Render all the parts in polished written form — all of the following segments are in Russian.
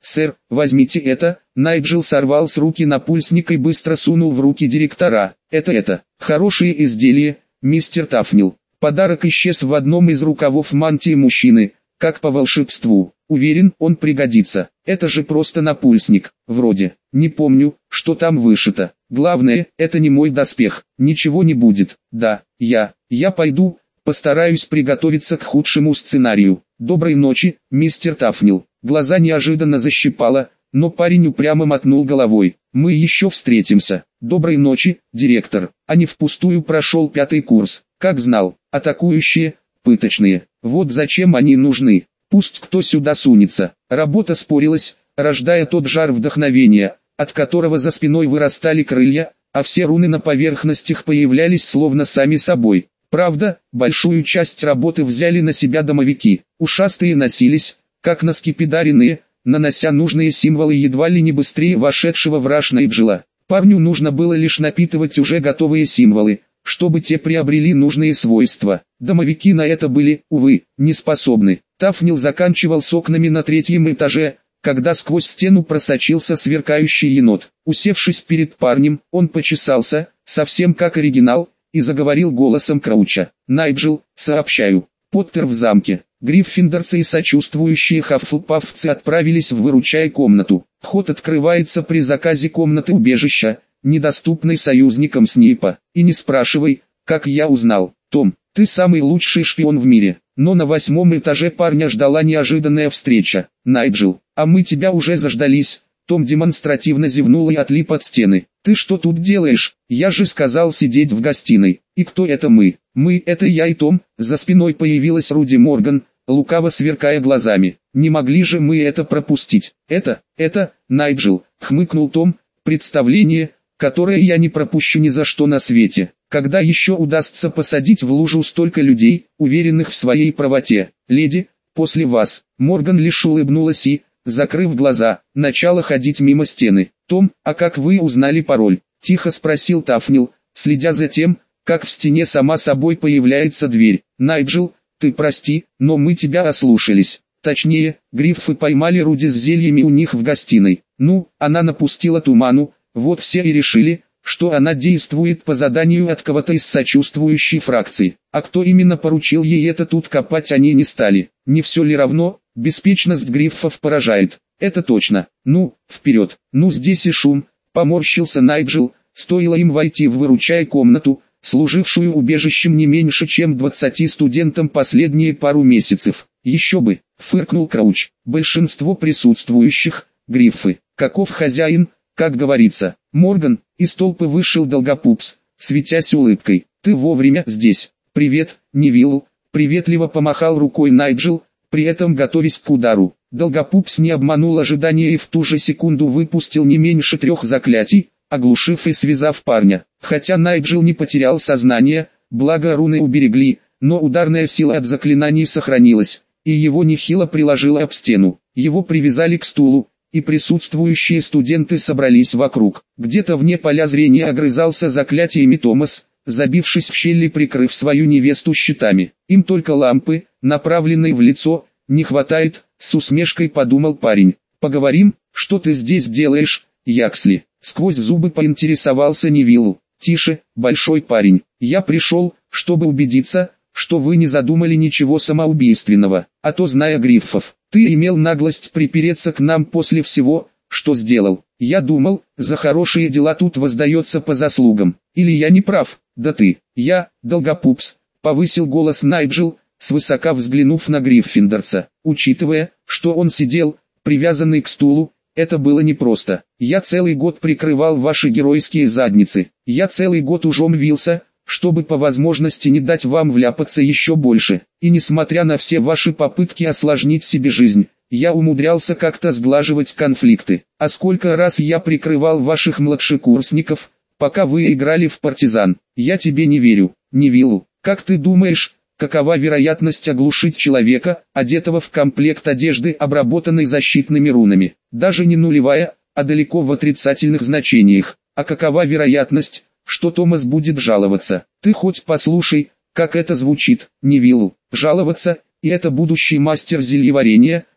«Сэр, возьмите это». Найджел сорвал с руки напульсник и быстро сунул в руки директора. «Это. Хорошее изделие, мистер Тафнил». Подарок исчез в одном из рукавов мантии мужчины, как по волшебству. Уверен, он пригодится. Это же просто напульсник, вроде. Не помню, что там вышито. Главное, это не мой доспех. Ничего не будет. Да, я пойду, постараюсь приготовиться к худшему сценарию. Доброй ночи, мистер Тафнил. Глаза неожиданно защипало, но парень упрямо мотнул головой. Мы еще встретимся. Доброй ночи, директор. А не впустую прошел 5-й курс. Как знал, атакующие, пыточные. Вот зачем они нужны. Пусть кто сюда сунется. Работа спорилась, рождая тот жар вдохновения, от которого за спиной вырастали крылья, а все руны на поверхностях появлялись словно сами собой. Правда, большую часть работы взяли на себя домовики. Ушастые носились, как на скипидаренные, нанося нужные символы едва ли не быстрее вошедшего в раж Найджела. Парню нужно было лишь напитывать уже готовые символы, чтобы те приобрели нужные свойства. Домовики на это были, увы, не способны. Тафнил заканчивал с окнами на 3-м этаже, когда сквозь стену просочился сверкающий енот. Усевшись перед парнем, он почесался, совсем как оригинал, и заговорил голосом Крауча. «Найджел, сообщаю, Поттер в замке». Гриффиндорцы и сочувствующие хаффлпаффцы отправились в выручай-комнату. Вход открывается при заказе комнаты убежища, недоступной союзникам Снейпа. И не спрашивай, как я узнал. Том, ты самый лучший шпион в мире. Но на 8-м этаже парня ждала неожиданная встреча. Найджел, а мы тебя уже заждались. Том демонстративно зевнул и отлип от стены. Ты что тут делаешь? Я же сказал сидеть в гостиной. И кто это мы? Мы — это я и Том. За спиной появилась Руди Морган, лукаво сверкая глазами. Не могли же мы это пропустить? Это, Найджел, хмыкнул Том, представление, которое я не пропущу ни за что на свете. Когда еще удастся посадить в лужу столько людей, уверенных в своей правоте? Леди, после вас. Морган лишь улыбнулась и, закрыв глаза, начала ходить мимо стены. «Том, а как вы узнали пароль?» – тихо спросил Тафнил, следя за тем, как в стене сама собой появляется дверь. «Найджел, ты прости, но мы тебя ослушались. Точнее, гриффы поймали Руди с зельями у них в гостиной. Ну, она напустила туману, вот все и решили, что она действует по заданию от кого-то из сочувствующей фракции. А кто именно поручил ей это, тут копать они не стали. Не все ли равно, беспечность гриффов поражает. Это точно. Ну, вперед. Ну здесь и шум. Поморщился Найджел, стоило им войти в выручай-комнату, служившую убежищем не меньше чем 20 студентам последние пару месяцев. Еще бы, фыркнул Крауч. Большинство присутствующих – гриффы. Каков хозяин, как говорится. Морган, из толпы вышел Долгопупс, светясь улыбкой. Ты вовремя здесь. Привет, Невилл. Приветливо помахал рукой Найджел, при этом готовясь к удару. Долгопупс не обманул ожидания и в ту же секунду выпустил не меньше 3 заклятий, оглушив и связав парня. Хотя Найджел не потерял сознание, благо руны уберегли, но ударная сила от заклинаний сохранилась, и его нехило приложило об стену. Его привязали к стулу, и присутствующие студенты собрались вокруг. Где-то вне поля зрения огрызался заклятиями Томас, забившись в щели, прикрыв свою невесту щитами. Им только лампы, направленной в лицо, не хватает, с усмешкой подумал парень. Поговорим, что ты здесь делаешь, Яксли? Сквозь зубы поинтересовался Невилл. Тише, большой парень. Я пришел, чтобы убедиться, что вы не задумали ничего самоубийственного. А то, зная гриффов, ты имел наглость припереться к нам после всего, что сделал. Я думал, за хорошие дела тут воздается по заслугам. Или я не прав? Да ты, Долгопупс, повысил голос Найджел, свысока взглянув на Гриффиндорца. Учитывая, что он сидел, привязанный к стулу, это было непросто. Я целый год прикрывал ваши геройские задницы. Я целый год ужом вился, чтобы по возможности не дать вам вляпаться еще больше. И несмотря на все ваши попытки осложнить себе жизнь, я умудрялся как-то сглаживать конфликты. А сколько раз я прикрывал ваших младшекурсников, пока вы играли в партизан. Я тебе не верю, Невилл. Как ты думаешь, какова вероятность оглушить человека, одетого в комплект одежды, обработанной защитными рунами? Даже не нулевая, а далеко в отрицательных значениях. А какова вероятность, что Томас будет жаловаться? Ты хоть послушай, как это звучит, Невилл. Жаловаться, и это будущий мастер зельеварения,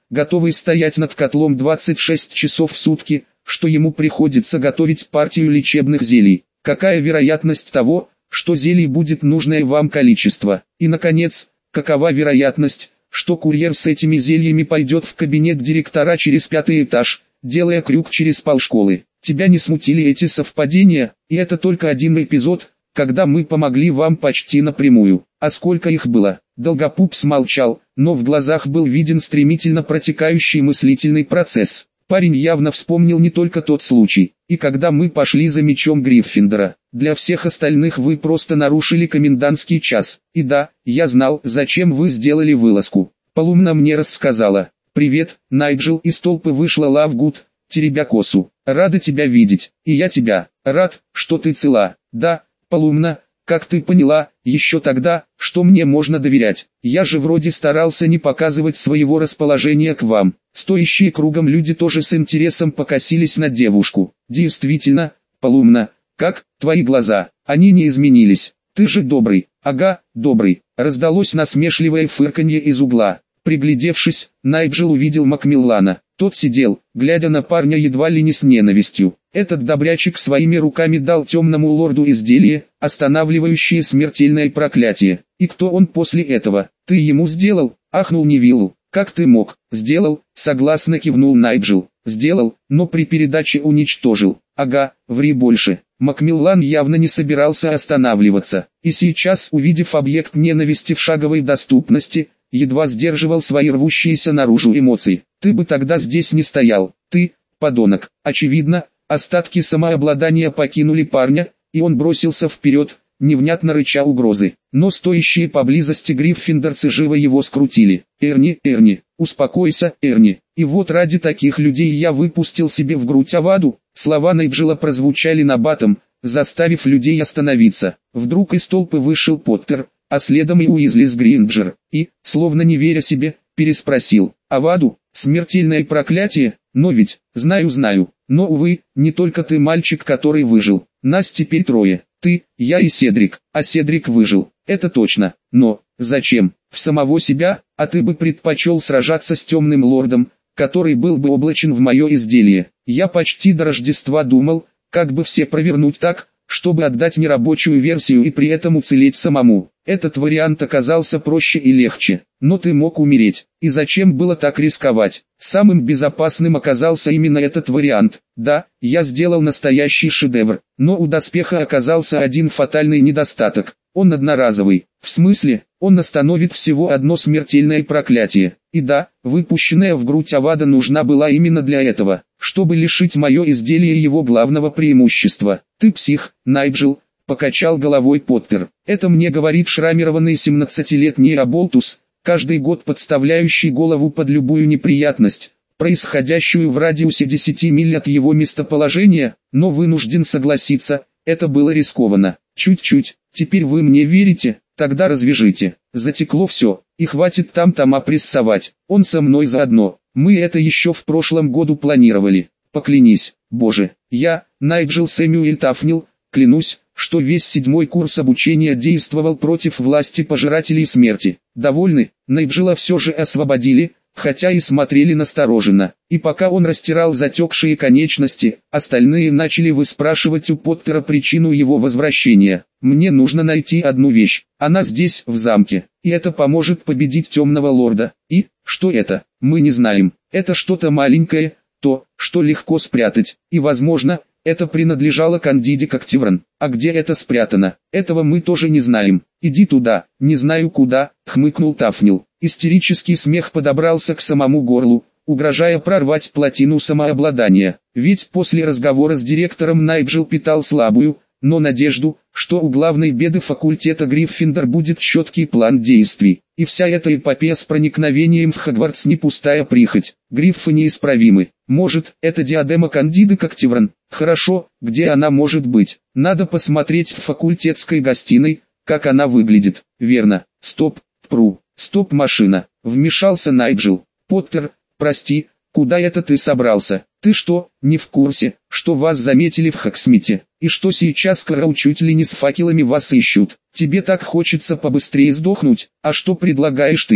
готовый стоять над котлом 26 часов в сутки, что ему приходится готовить партию лечебных зелий. Какая вероятность того, что зелий будет нужное вам количество? И наконец, какова вероятность, что курьер с этими зельями пойдет в кабинет директора через 5-й этаж, делая крюк через полшколы? Тебя не смутили эти совпадения, и это только один эпизод, когда мы помогли вам почти напрямую. А сколько их было? Долгопуп смолчал, но в глазах был виден стремительно протекающий мыслительный процесс. Парень явно вспомнил не только тот случай. И когда мы пошли за мечом Гриффиндора, для всех остальных вы просто нарушили комендантский час. И да, я знал, зачем вы сделали вылазку. Полумна мне рассказала. «Привет, Найджел», из толпы вышла Лавгуд, теребя косу. «Рада тебя видеть, и я тебя. Рад, что ты цела. Да, Полумна, как ты поняла, еще тогда, что мне можно доверять. Я же вроде старался не показывать своего расположения к вам». Стоящие кругом люди тоже с интересом покосились на девушку. «Действительно, Полумна, как твои глаза? Они не изменились. Ты же добрый». «Ага, добрый», раздалось насмешливое фырканье из угла. Приглядевшись, Найджел увидел Макмиллана. Тот сидел, глядя на парня едва ли не с ненавистью. Этот добрячек своими руками дал темному лорду изделие, останавливающее смертельное проклятие. И кто он после этого? «Ты ему сделал?» — ахнул Невилл. «Как ты мог?» «Сделал», — согласно кивнул Найджел. «Сделал, но при передаче уничтожил». «Ага, ври больше». Макмиллан явно не собирался останавливаться. И сейчас, увидев объект ненависти в шаговой доступности, едва сдерживал свои рвущиеся наружу эмоции. «Ты бы тогда здесь не стоял. Ты, подонок». Очевидно, остатки самообладания покинули парня, и он бросился вперед, невнятно рыча угрозы. Но стоящие поблизости гриффиндорцы живо его скрутили. «Эрни, Эрни, успокойся, Эрни. И вот ради таких людей я выпустил себе в грудь Аваду». Слова Найджела прозвучали набатом, заставив людей остановиться. Вдруг из толпы вышел Поттер, а следом и Уизли с Гринджер, и, словно не веря себе, переспросил: «Аваду, смертельное проклятие? Но ведь, знаю, но, увы, не только ты мальчик, который выжил. Нас теперь трое, ты, я и Седрик, а Седрик выжил, это точно, но, зачем? В самого себя, а ты бы предпочел сражаться с темным лордом, который был бы облачен в мое изделие. Я почти до Рождества думал, как бы все провернуть так, чтобы отдать нерабочую версию и при этом уцелеть самому. Этот вариант оказался проще и легче, но ты мог умереть. И зачем было так рисковать? Самым безопасным оказался именно этот вариант. Да, я сделал настоящий шедевр, но у доспеха оказался один фатальный недостаток. Он одноразовый. В смысле, он остановит всего одно смертельное проклятие. И да, выпущенная в грудь Авада нужна была именно для этого, чтобы лишить мое изделие его главного преимущества. Ты псих, Найджел, покачал головой Поттер. Это мне говорит шрамированный 17-летний оболтус, каждый год подставляющий голову под любую неприятность, происходящую в радиусе 10 миль от его местоположения, но вынужден согласиться, это было рискованно. Чуть-чуть, теперь вы мне верите? Тогда развяжите. Затекло все, и хватит там-тома прессовать. Он со мной заодно. Мы это еще в прошлом году планировали. Поклянись, Боже, я, Найджел Сэмюэль Тафнил, клянусь, что весь 7-й курс обучения действовал против власти пожирателей смерти. Довольны? Найджела все же освободили, хотя и смотрели настороженно. И пока он растирал затекшие конечности, остальные начали выспрашивать у Поттера причину его возвращения. «Мне нужно найти одну вещь. Она здесь, в замке. И это поможет победить темного лорда. И, что это? Мы не знаем. Это что-то маленькое, то, что легко спрятать. И возможно, это принадлежало Кандиде Коктевран. А где это спрятано? Этого мы тоже не знаем. Иди туда, не знаю куда», — хмыкнул Тафнил. Истерический смех подобрался к самому горлу, угрожая прорвать плотину самообладания. Ведь после разговора с директором Найджел питал слабую, но надежду, что у главной беды факультета Гриффиндор будет четкий план действий. И вся эта эпопея с проникновением в Хогвартс не пустая прихоть. Гриффы неисправимы. Может, это диадема Кандиды Коктевран? Хорошо, где она может быть? Надо посмотреть в факультетской гостиной, как она выглядит. Верно. Стоп, стоп, машина. Вмешался Найджел. Поттер, прости, куда это ты собрался? Ты что, не в курсе, что вас заметили в Хогсмите, и что сейчас Кроу чуть ли не с факелами вас ищут? Тебе так хочется побыстрее сдохнуть, а что предлагаешь ты?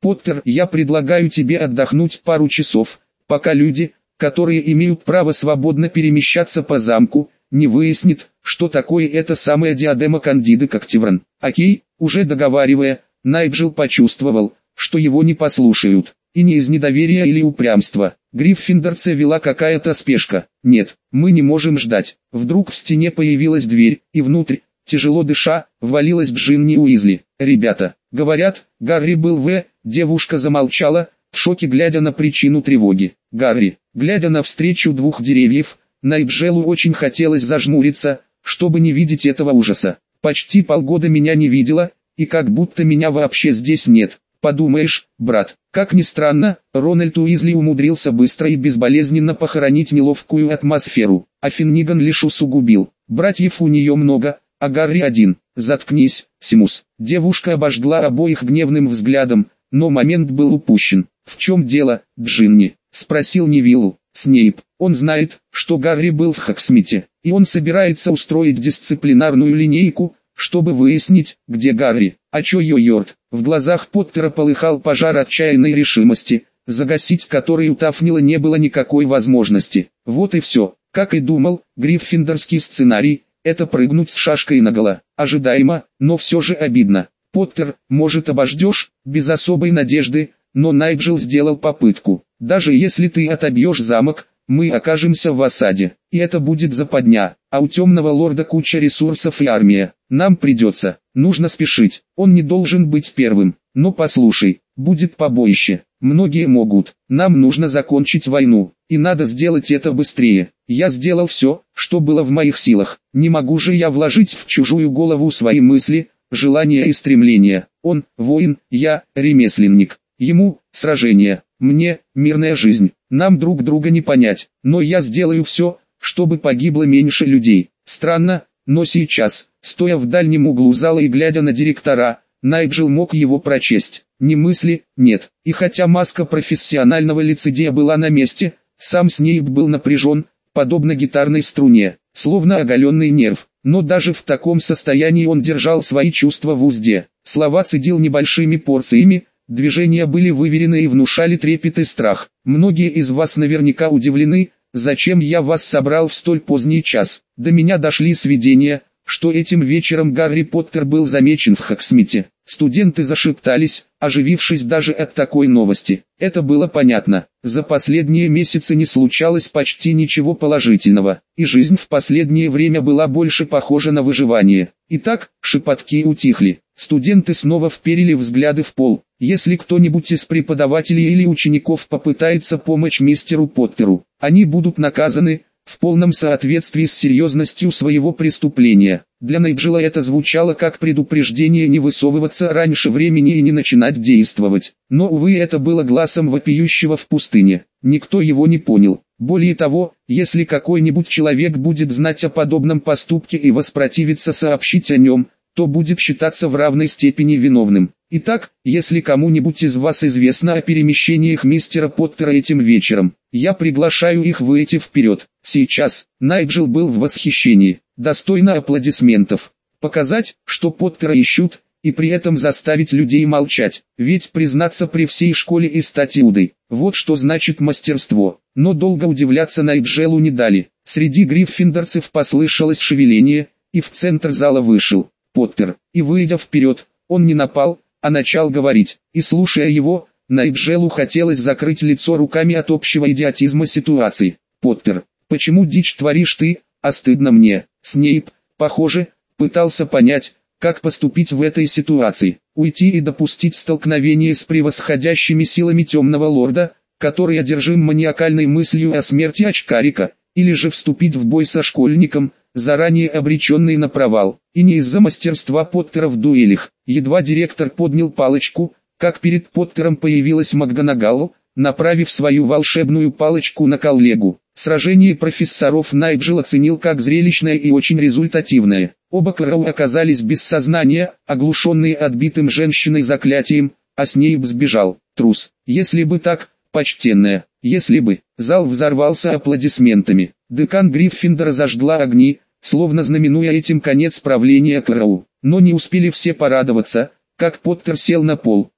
Поттер, я предлагаю тебе отдохнуть пару часов, пока люди, которые имеют право свободно перемещаться по замку, не выяснит, что такое эта самая диадема Кандиды Коктевран. Окей, уже договаривая, Найджел почувствовал, что его не послушают. И не из недоверия или упрямства. Гриффиндорца вела какая-то спешка. Нет, мы не можем ждать. Вдруг в стене появилась дверь, и внутрь, тяжело дыша, ввалилась Джинни Уизли. «Ребята, говорят, Гарри был Девушка замолчала, в шоке глядя на причину тревоги. Гарри, глядя навстречу двух деревьев, Найджелу очень хотелось зажмуриться, чтобы не видеть этого ужаса. Почти полгода меня не видела, и как будто меня вообще здесь нет. Подумаешь, брат». Как ни странно, Рональд Уизли умудрился быстро и безболезненно похоронить неловкую атмосферу, а Финниган лишь усугубил. Братьев у нее много, а Гарри один. «Заткнись, Симус». Девушка обожгла обоих гневным взглядом, но момент был упущен. «В чем дело, Джинни?» — спросил Невиллу. «Снейп, он знает, что Гарри был в Хогсмите, и он собирается устроить дисциплинарную линейку, чтобы выяснить, где Гарри». «А чё Йорд?» В глазах Поттера полыхал пожар отчаянной решимости, загасить который у Тафнила не было никакой возможности. Вот и все. Как и думал, гриффиндорский сценарий — это прыгнуть с шашкой наголо. Ожидаемо, но все же обидно. «Поттер, может, обождешь?» Без особой надежды, но Найджел сделал попытку. «Даже если ты отобьешь замок, мы окажемся в осаде, и это будет западня, а у темного лорда куча ресурсов и армия. Нам придется, нужно спешить, он не должен быть первым. Но послушай, будет побоище, многие могут, нам нужно закончить войну, и надо сделать это быстрее. Я сделал все, что было в моих силах, не могу же я вложить в чужую голову свои мысли, желания и стремления. Он – воин, я – ремесленник, ему – сражение, мне – мирная жизнь. Нам друг друга не понять, но я сделаю все, чтобы погибло меньше людей». Странно, но сейчас, стоя в дальнем углу зала и глядя на директора, Найджел мог его прочесть. Ни мысли, нет. И хотя маска профессионального лицедея была на месте, сам Снейп был напряжен, подобно гитарной струне, словно оголенный нерв. Но даже в таком состоянии он держал свои чувства в узде. Слова цедил небольшими порциями, движения были выверены и внушали трепет и страх. «Многие из вас наверняка удивлены, зачем я вас собрал в столь поздний час. До меня дошли сведения, что этим вечером Гарри Поттер был замечен в Хогсмите». Студенты зашептались, оживившись даже от такой новости. Это было понятно. За последние месяцы не случалось почти ничего положительного, и жизнь в последнее время была больше похожа на выживание. Итак, шепотки утихли. Студенты снова вперили взгляды в пол. Если кто-нибудь из преподавателей или учеников попытается помочь мистеру Поттеру, они будут наказаны, в полном соответствии с серьезностью своего преступления. Для Найджела это звучало как предупреждение не высовываться раньше времени и не начинать действовать. Но, увы, это было глазом вопиющего в пустыне. Никто его не понял. Более того, если какой-нибудь человек будет знать о подобном поступке и воспротивиться сообщить о нем, то будет считаться в равной степени виновным. Итак, если кому-нибудь из вас известно о перемещениях мистера Поттера этим вечером, я приглашаю их выйти вперед. Сейчас Найджел был в восхищении, достойно аплодисментов. Показать, что Поттера ищут, и при этом заставить людей молчать. Ведь признаться при всей школе и стать Иудой, вот что значит мастерство. Но долго удивляться Найджелу не дали. Среди гриффиндорцев послышалось шевеление, и в центр зала вышел Поттер. И выйдя вперед, он не напал, а начал говорить. И слушая его, Найджелу хотелось закрыть лицо руками от общего идиотизма ситуации. «Поттер, почему дичь творишь ты, а стыдно мне?» Снейп, похоже, пытался понять, как поступить в этой ситуации. Уйти и допустить столкновение с превосходящими силами темного лорда, который одержим маниакальной мыслью о смерти очкарика, или же вступить в бой со школьником, заранее обреченный на провал. И не из-за мастерства Поттера в дуэлях. Едва директор поднял палочку, как перед Поттером появилась МакГонагал, направив свою волшебную палочку на коллегу. Сражение профессоров Найджел оценил как зрелищное и очень результативное. Оба Кроу оказались без сознания, оглушенные отбитым женщиной заклятием, а Снейп сбежал. Трус. Если бы так, почтенная, если бы. Зал взорвался аплодисментами. Декан Гриффиндора зажгла огни, словно знаменуя этим конец правления Кроу. Но не успели все порадоваться, как Поттер сел на пол.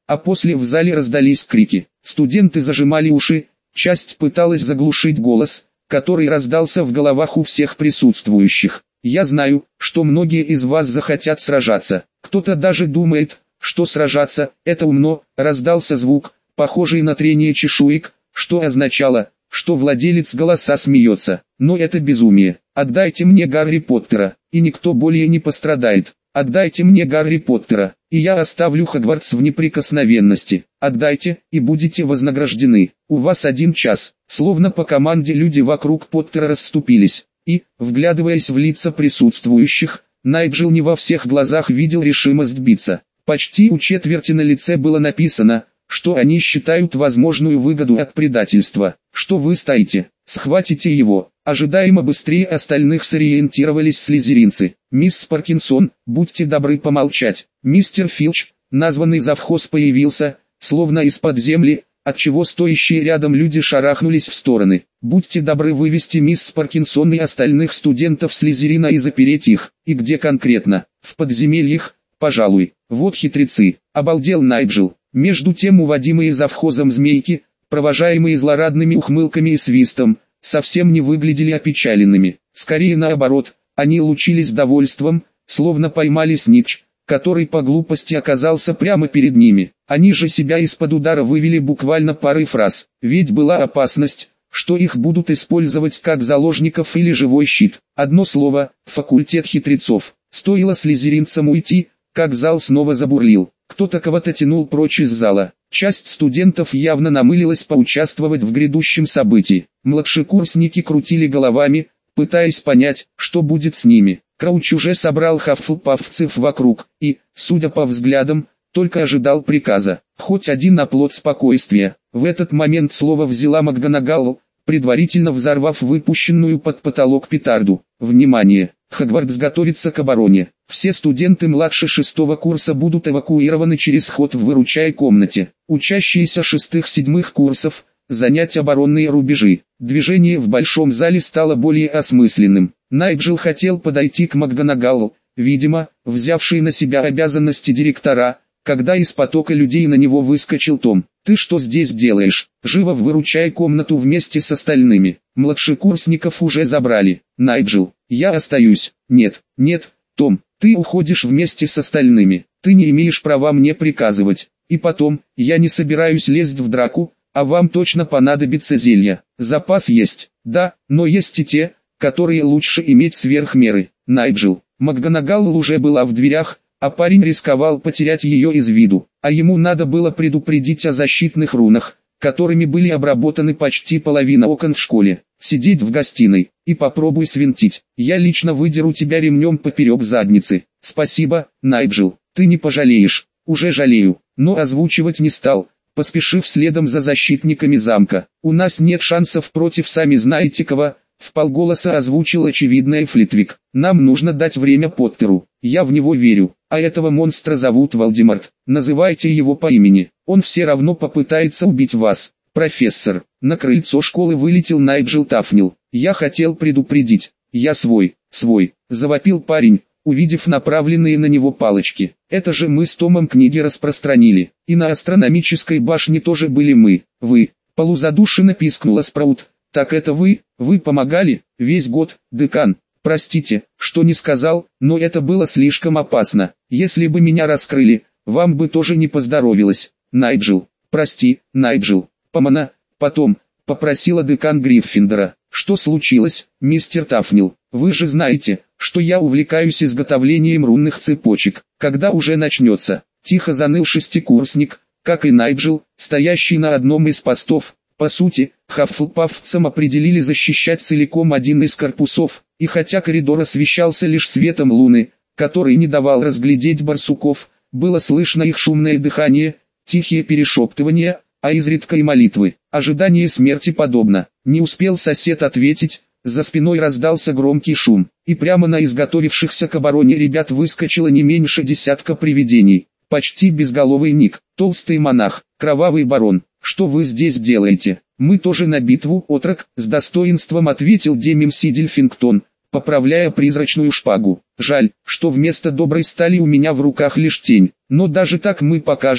а после в зале раздались крики. Студенты зажимали уши, часть пыталась заглушить голос, который раздался в головах у всех присутствующих. Я знаю, что многие из вас захотят сражаться. Кто-то даже думает, что сражаться – это умно. Раздался звук, похожий на трение чешуек, что означало, что владелец голоса смеется. Но это безумие. Отдайте мне Гарри Поттера, и никто более не пострадает. Отдайте мне Гарри Поттера, и я оставлю Хогвартс в неприкосновенности. Отдайте, и будете вознаграждены. У вас 1 час. Словно по команде люди вокруг Поттера расступились. И, вглядываясь в лица присутствующих, Найджел не во всех глазах видел решимость биться. Почти у четверти на лице было написано, что они считают возможную выгоду от предательства. Что вы стоите? Схватите его. Ожидаемо быстрее остальных сориентировались слизеринцы. «Мисс Паркинсон, будьте добры помолчать». Мистер Филч, названный завхоз, появился, словно из-под земли, отчего стоящие рядом люди шарахнулись в стороны. «Будьте добры вывести мисс Паркинсон и остальных студентов Слизерина и запереть их. И где конкретно? В подземельях, пожалуй. Вот хитрецы». Обалдел Найджел. Между тем уводимые завхозом змейки, провожаемые злорадными ухмылками и свистом, совсем не выглядели опечаленными. Скорее наоборот, они лучились довольством, словно поймали снитч, который по глупости оказался прямо перед ними. Они же себя из-под удара вывели буквально парой фраз. Ведь была опасность, что их будут использовать как заложников или живой щит. Одно слово – факультет хитрецов. Стоило слизеринцам уйти, как зал снова забурлил. Кто-то кого-то тянул прочь из зала. Часть студентов явно намылилась поучаствовать в грядущем событии. Младшекурсники крутили головами, пытаясь понять, что будет с ними. Крауч уже собрал хаффлпафцев вокруг и, судя по взглядам, только ожидал приказа. Хоть один оплот спокойствия. В этот момент слово взяла МакГонагал, предварительно взорвав выпущенную под потолок петарду. Внимание! Хогвартс готовится к обороне. Все студенты младше 6-го курса будут эвакуированы через ход в выручай комнате. Учащиеся 6-7 курсов занять оборонные рубежи. Движение в большом зале стало более осмысленным. Найджел хотел подойти к МакГонагал, видимо, взявший на себя обязанности директора, когда из потока людей на него выскочил Том. «Ты что здесь делаешь? Живо выручай комнату вместе с остальными. Младшекурсников уже забрали». «Найджел, я остаюсь». «Нет, нет, Том, ты уходишь вместе с остальными. Ты не имеешь права мне приказывать. И потом, я не собираюсь лезть в драку, а вам точно понадобится зелье. Запас есть, да, но есть и те, которые лучше иметь сверх меры». «Найджел». МакГонагал уже была в дверях, а парень рисковал потерять ее из виду, а ему надо было предупредить о защитных рунах, которыми были обработаны почти половина окон в школе. «Сидеть в гостиной, и попробуй свинтить. Я лично выдеру тебя ремнем поперек задницы». «Спасибо, Найджел, ты не пожалеешь». «Уже жалею, но озвучивать не стал, поспешив следом за защитниками замка. У нас нет шансов против сами знаете кого», вполголоса озвучил очевидное Флитвик. «Нам нужно дать время Поттеру. Я в него верю. А этого монстра зовут Волдеморт. Называйте его по имени. Он все равно попытается убить вас, профессор». На крыльцо школы вылетел Найджел Тафнил. «Я хотел предупредить. Я свой», завопил парень, увидев направленные на него палочки. «Это же мы с Томом книги распространили. И на астрономической башне тоже были мы. Вы». Полузадушенно пискнула Спраут. «Так это вы помогали, весь год, декан. Простите, что не сказал, но это было слишком опасно. Если бы меня раскрыли, вам бы тоже не поздоровилось». «Найджел, прости, Найджел, помана, потом», попросила декан Гриффиндора. «Что случилось, мистер Тафнил? Вы же знаете, что я увлекаюсь изготовлением рунных цепочек. Когда уже начнется?» Тихо заныл шестикурсник, как и Найджел, стоящий на одном из постов. По сути, хаффлпафцам определили защищать целиком один из корпусов, и хотя коридор освещался лишь светом луны, который не давал разглядеть барсуков, было слышно их шумное дыхание, тихие перешептывания, а изредка и молитвы. Ожидание смерти подобно. Не успел сосед ответить, за спиной раздался громкий шум, и прямо на изготовившихся к обороне ребят выскочило не меньше десятка привидений. Почти безголовый Ник, толстый монах, кровавый барон. «Что вы здесь делаете?» «Мы тоже на битву, отрок», с достоинством ответил Демим Сидельфингтон, поправляя призрачную шпагу. «Жаль, что вместо доброй стали у меня в руках лишь тень, но даже так мы покажем,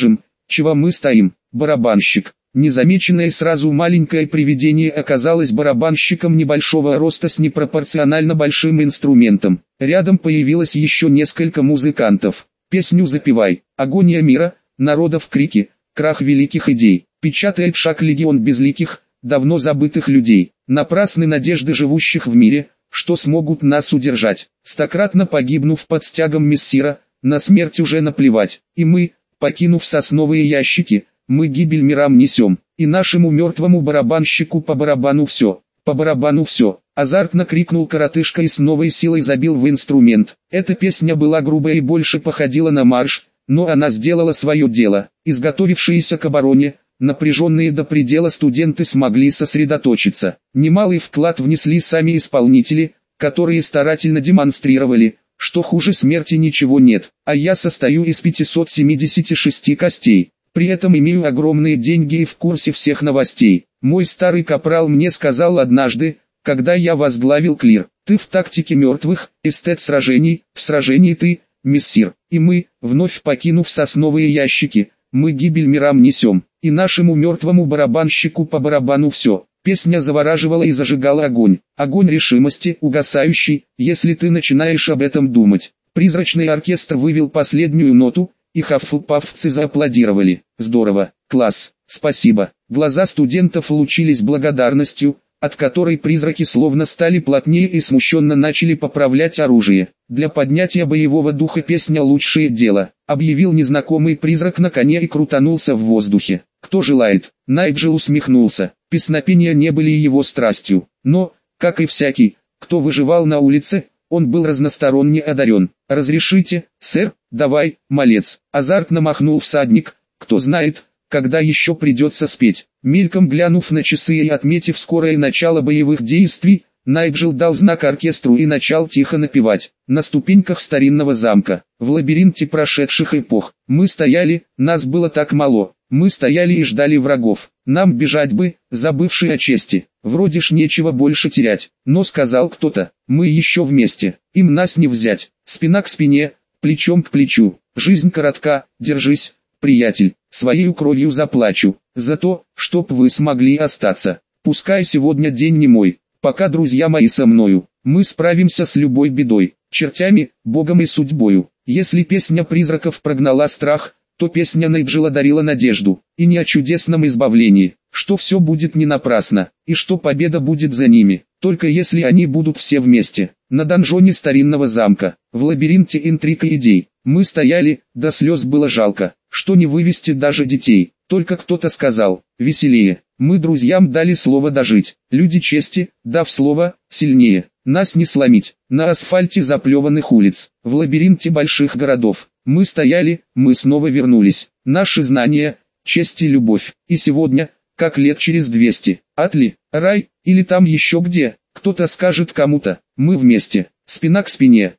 чего мы стоим, барабанщик. Незамеченное сразу маленькое привидение оказалось барабанщиком небольшого роста с непропорционально большим инструментом. Рядом появилось еще несколько музыкантов. Песню запевай, агония мира, народов крики, крах великих идей. Печатает шаг легион безликих, давно забытых людей. Напрасны надежды живущих в мире, что смогут нас удержать. Стократно погибнув под стягом мессира, на смерть уже наплевать. И мы, покинув сосновые ящики, мы гибель мирам несем. И нашему мертвому барабанщику по барабану все. По барабану все. Азартно крикнул коротышка и с новой силой забил в инструмент. Эта песня была грубая и больше походила на марш, но она сделала свое дело. Изготовившиеся к обороне, напряженные до предела студенты смогли сосредоточиться. Немалый вклад внесли сами исполнители, которые старательно демонстрировали, что хуже смерти ничего нет, а я состою из 576 костей. При этом имею огромные деньги и в курсе всех новостей. Мой старый капрал мне сказал однажды, когда я возглавил клир: ты в тактике мертвых, эстет сражений, в сражении ты, мессир. И мы, вновь покинув сосновые ящики, мы гибель мирам несем. И нашему мертвому барабанщику по барабану все. Песня завораживала и зажигала огонь. Огонь решимости, угасающий, если ты начинаешь об этом думать. Призрачный оркестр вывел последнюю ноту, и хаффлпафцы зааплодировали. Здорово, класс, спасибо. Глаза студентов лучились благодарностью, от которой призраки словно стали плотнее и смущенно начали поправлять оружие. Для поднятия боевого духа песня «Лучшее дело», объявил незнакомый призрак на коне и крутанулся в воздухе. Кто желает? Найджел усмехнулся. Песнопения не были его страстью, но, как и всякий, кто выживал на улице, он был разносторонне одарен. «Разрешите, сэр?» «Давай, малец!» Азартно махнул всадник. «Кто знает, когда еще придется спеть». Мельком глянув на часы и отметив скорое начало боевых действий, Найджел дал знак оркестру и начал тихо напевать. На ступеньках старинного замка, в лабиринте прошедших эпох, мы стояли, нас было так мало. Мы стояли и ждали врагов. Нам бежать бы, забывшие о чести. Вроде ж нечего больше терять. Но сказал кто-то, мы еще вместе. Им нас не взять. Спина к спине, плечом к плечу. Жизнь коротка, держись, приятель. Своей кровью заплачу. За то, чтоб вы смогли остаться. Пускай сегодня день не мой. Пока друзья мои со мною. Мы справимся с любой бедой. Чертями, богом и судьбою. Если песня призраков прогнала страх, то песня Найджела дарила надежду, и не о чудесном избавлении, что все будет не напрасно, и что победа будет за ними, только если они будут все вместе. На донжоне старинного замка, в лабиринте интриг и идей, мы стояли, до слез было жалко, что не вывести даже детей, только кто-то сказал, веселее. Мы друзьям дали слово дожить, люди чести, дав слово, сильнее, нас не сломить. На асфальте заплеванных улиц, в лабиринте больших городов, мы стояли, мы снова вернулись. Наши знания, честь и любовь. И сегодня, как лет через 200, ад ли, рай, или там еще где, кто-то скажет кому-то, мы вместе, спина к спине,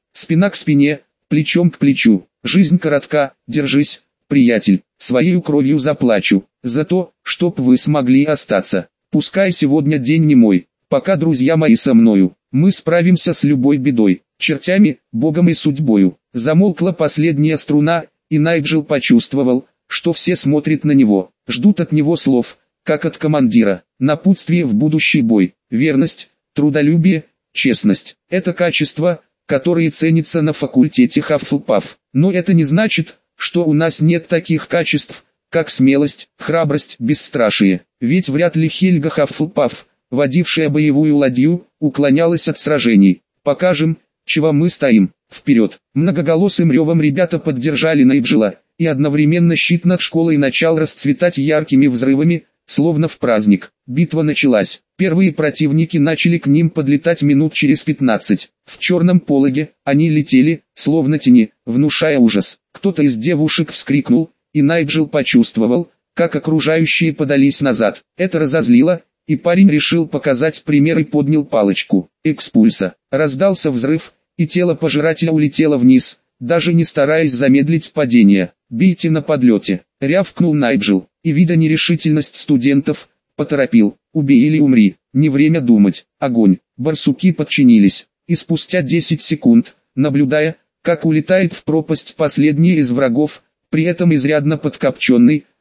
плечом к плечу. Жизнь коротка, держись, приятель, своей кровью заплачу, за то, чтоб вы смогли остаться. Пускай сегодня день не мой, пока друзья мои со мною, мы справимся с любой бедой, чертями, богом и судьбою. Замолкла последняя струна, и Найджел почувствовал, что все смотрят на него, ждут от него слов, как от командира, напутствие в будущий бой. Верность, трудолюбие, честность – это качества, которые ценятся на факультете Хаффлпаф. Но это не значит, что у нас нет таких качеств, как смелость, храбрость, бесстрашие. Ведь вряд ли Хельга Хаффлпаф, водившая боевую ладью, уклонялась от сражений. Покажем, чего мы стоим. Вперед! Многоголосым ревом ребята поддержали Найджела, и одновременно щит над школой начал расцветать яркими взрывами, словно в праздник. Битва началась. Первые противники начали к ним подлетать минут через 15. В черном пологе они летели, словно тени, внушая ужас. Кто-то из девушек вскрикнул, и Найджел почувствовал, как окружающие подались назад. Это разозлило, и парень решил показать пример и поднял палочку. Экспульса. Раздался взрыв, и тело пожирателя улетело вниз, даже не стараясь замедлить падение. «Бейте на подлете», — рявкнул Найджел, и, видя нерешительность студентов, поторопил: «Убей или умри, не время думать». Огонь. Барсуки подчинились, и спустя 10 секунд, наблюдая, как улетает в пропасть последний из врагов, при этом изрядно подкопченный,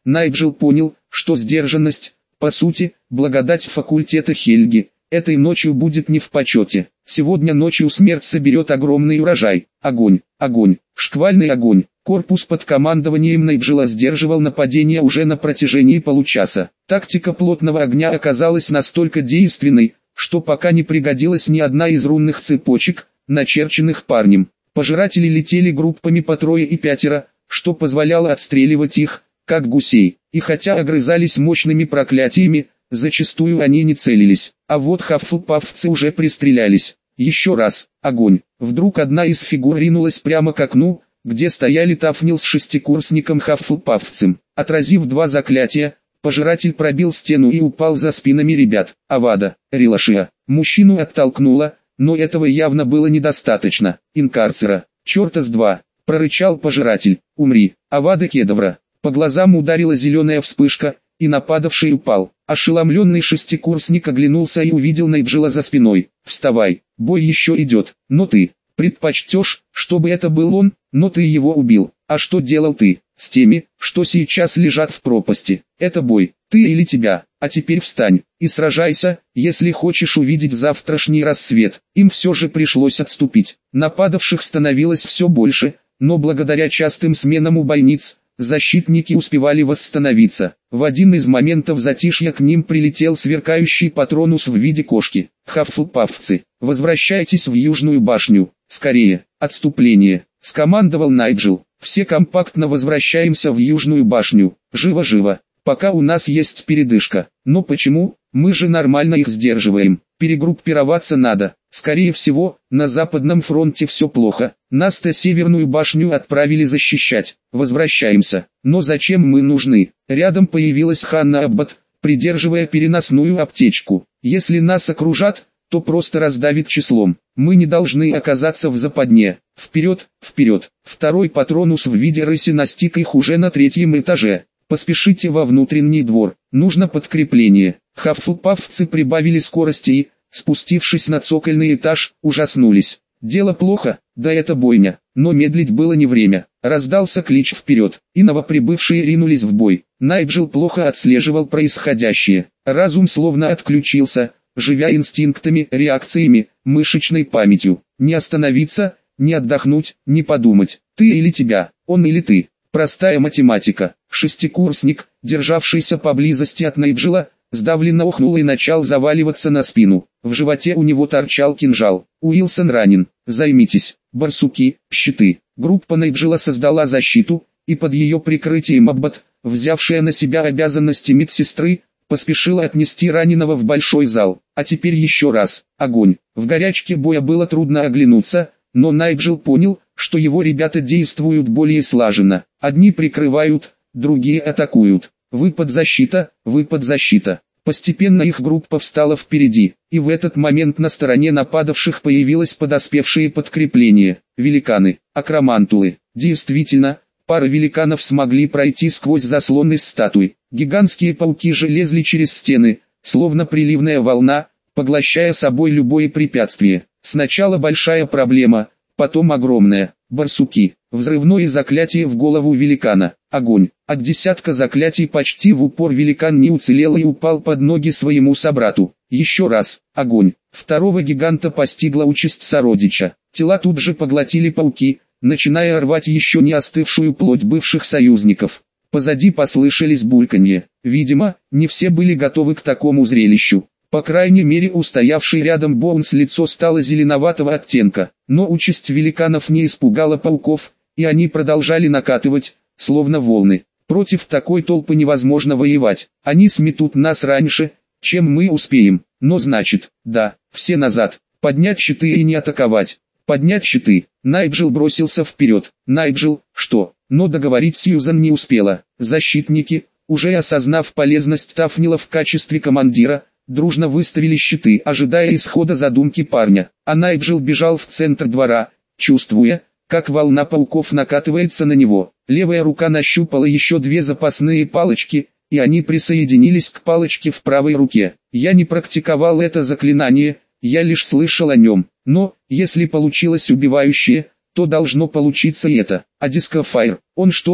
Найджел понял, что сдержанность, по сути, благодать факультета Хельги, этой ночью будет не в почете. Сегодня ночью смерть соберет огромный урожай. Огонь, огонь, шквальный огонь. Корпус под командованием Найджела сдерживал нападение уже на протяжении получаса. Тактика плотного огня оказалась настолько действенной, что пока не пригодилась ни одна из рунных цепочек, начерченных парнем. Пожиратели летели группами по трое и пятеро, что позволяло отстреливать их, как гусей. И хотя огрызались мощными проклятиями, зачастую они не целились. А вот хаффлпаффцы уже пристрелялись. Еще раз, огонь. Вдруг одна из фигур ринулась прямо к окну, где стояли Тафнил с шестикурсником хаффлпаффцем. Отразив два заклятия, пожиратель пробил стену и упал за спинами ребят. Авада, Рилашия. Мужчину оттолкнуло, но этого явно было недостаточно. Инкарцера. Черта с два. Прорычал пожиратель. Умри. Авада Кедавра. По глазам ударила зеленая вспышка, и нападавший упал. Ошеломленный шестикурсник оглянулся и увидел Найджела за спиной. «Вставай, бой еще идет, но ты предпочтешь, чтобы это был он, но ты его убил. А что делал ты с теми, что сейчас лежат в пропасти? Это бой, ты или тебя. А теперь встань и сражайся, если хочешь увидеть завтрашний рассвет». Им все же пришлось отступить. Нападавших становилось все больше, но благодаря частым сменам у бойниц, защитники успевали восстановиться. В один из моментов затишья к ним прилетел сверкающий патронус в виде кошки. «Хаффлпаффцы, возвращайтесь в Южную башню, скорее, отступление», — скомандовал Найджел. «Все компактно возвращаемся в Южную башню, живо-живо, пока у нас есть передышка». «Но почему? Мы же нормально их сдерживаем. Перегруппироваться надо. Скорее всего, на Западном фронте все плохо. Нас-то Северную башню отправили защищать. Возвращаемся. Но зачем мы нужны?» Рядом появилась Ханна Аббат, придерживая переносную аптечку. «Если нас окружат, то просто раздавит числом. Мы не должны оказаться в западне. Вперед, вперед!» Второй патронус в виде рыси настиг их уже на третьем этаже. «Поспешите во внутренний двор. Нужно подкрепление». Хаффлпаффцы прибавили скорости и, спустившись на цокольный этаж, ужаснулись. Дело плохо, да это бойня, но медлить было не время. Раздался клич вперед, и новоприбывшие ринулись в бой. Найджел плохо отслеживал происходящее. Разум словно отключился, живя инстинктами, реакциями, мышечной памятью. Не остановиться, не отдохнуть, не подумать. Ты или тебя, он или ты. Простая математика. Шестикурсник, державшийся поблизости от Найджела, сдавленно охнул и начал заваливаться на спину. В животе у него торчал кинжал. «Уилсон ранен. Займитесь. Барсуки, щиты». Группа Найджела создала защиту, и под ее прикрытием Аббат, взявшая на себя обязанности медсестры, поспешила отнести раненого в большой зал. А теперь еще раз. Огонь. В горячке боя было трудно оглянуться, но Найджел понял, что его ребята действуют более слаженно. Одни прикрывают, другие атакуют. Выпад защита, выпад защита. Постепенно их группа встала впереди, и в этот момент на стороне нападавших появилось подоспевшее подкрепление. Великаны, акромантулы. Действительно, пара великанов смогли пройти сквозь заслон из статуй. Гигантские пауки же лезли через стены, словно приливная волна, поглощая собой любое препятствие. Сначала большая проблема, потом огромная. Барсуки. Взрывное заклятие в голову великана. Огонь. От десятка заклятий почти в упор великан не уцелел и упал под ноги своему собрату. Еще раз. Огонь. Второго гиганта постигла участь сородича. Тела тут же поглотили пауки, начиная рвать еще не остывшую плоть бывших союзников. Позади послышались бульканье. Видимо, не все были готовы к такому зрелищу. По крайней мере, устоявший рядом Боунс лицо стало зеленоватого оттенка. Но участь великанов не испугала пауков, и они продолжали накатывать, словно волны. Против такой толпы невозможно воевать. Они сметут нас раньше, чем мы успеем. Но значит, да, все назад. Поднять щиты и не атаковать. Поднять щиты. Найджел бросился вперед. Найджел, что? Но договорить Сьюзан не успела. Защитники, уже осознав полезность Тафнила в качестве командира, дружно выставили щиты, ожидая исхода задумки парня. А Найджел бежал в центр двора, чувствуя, как волна пауков накатывается на него. Левая рука нащупала еще две запасные палочки, и они присоединились к палочке в правой руке. Я не практиковал это заклинание, я лишь слышал о нем. Но, если получилось убивающее, то должно получиться и это. А Дискофайр, он что,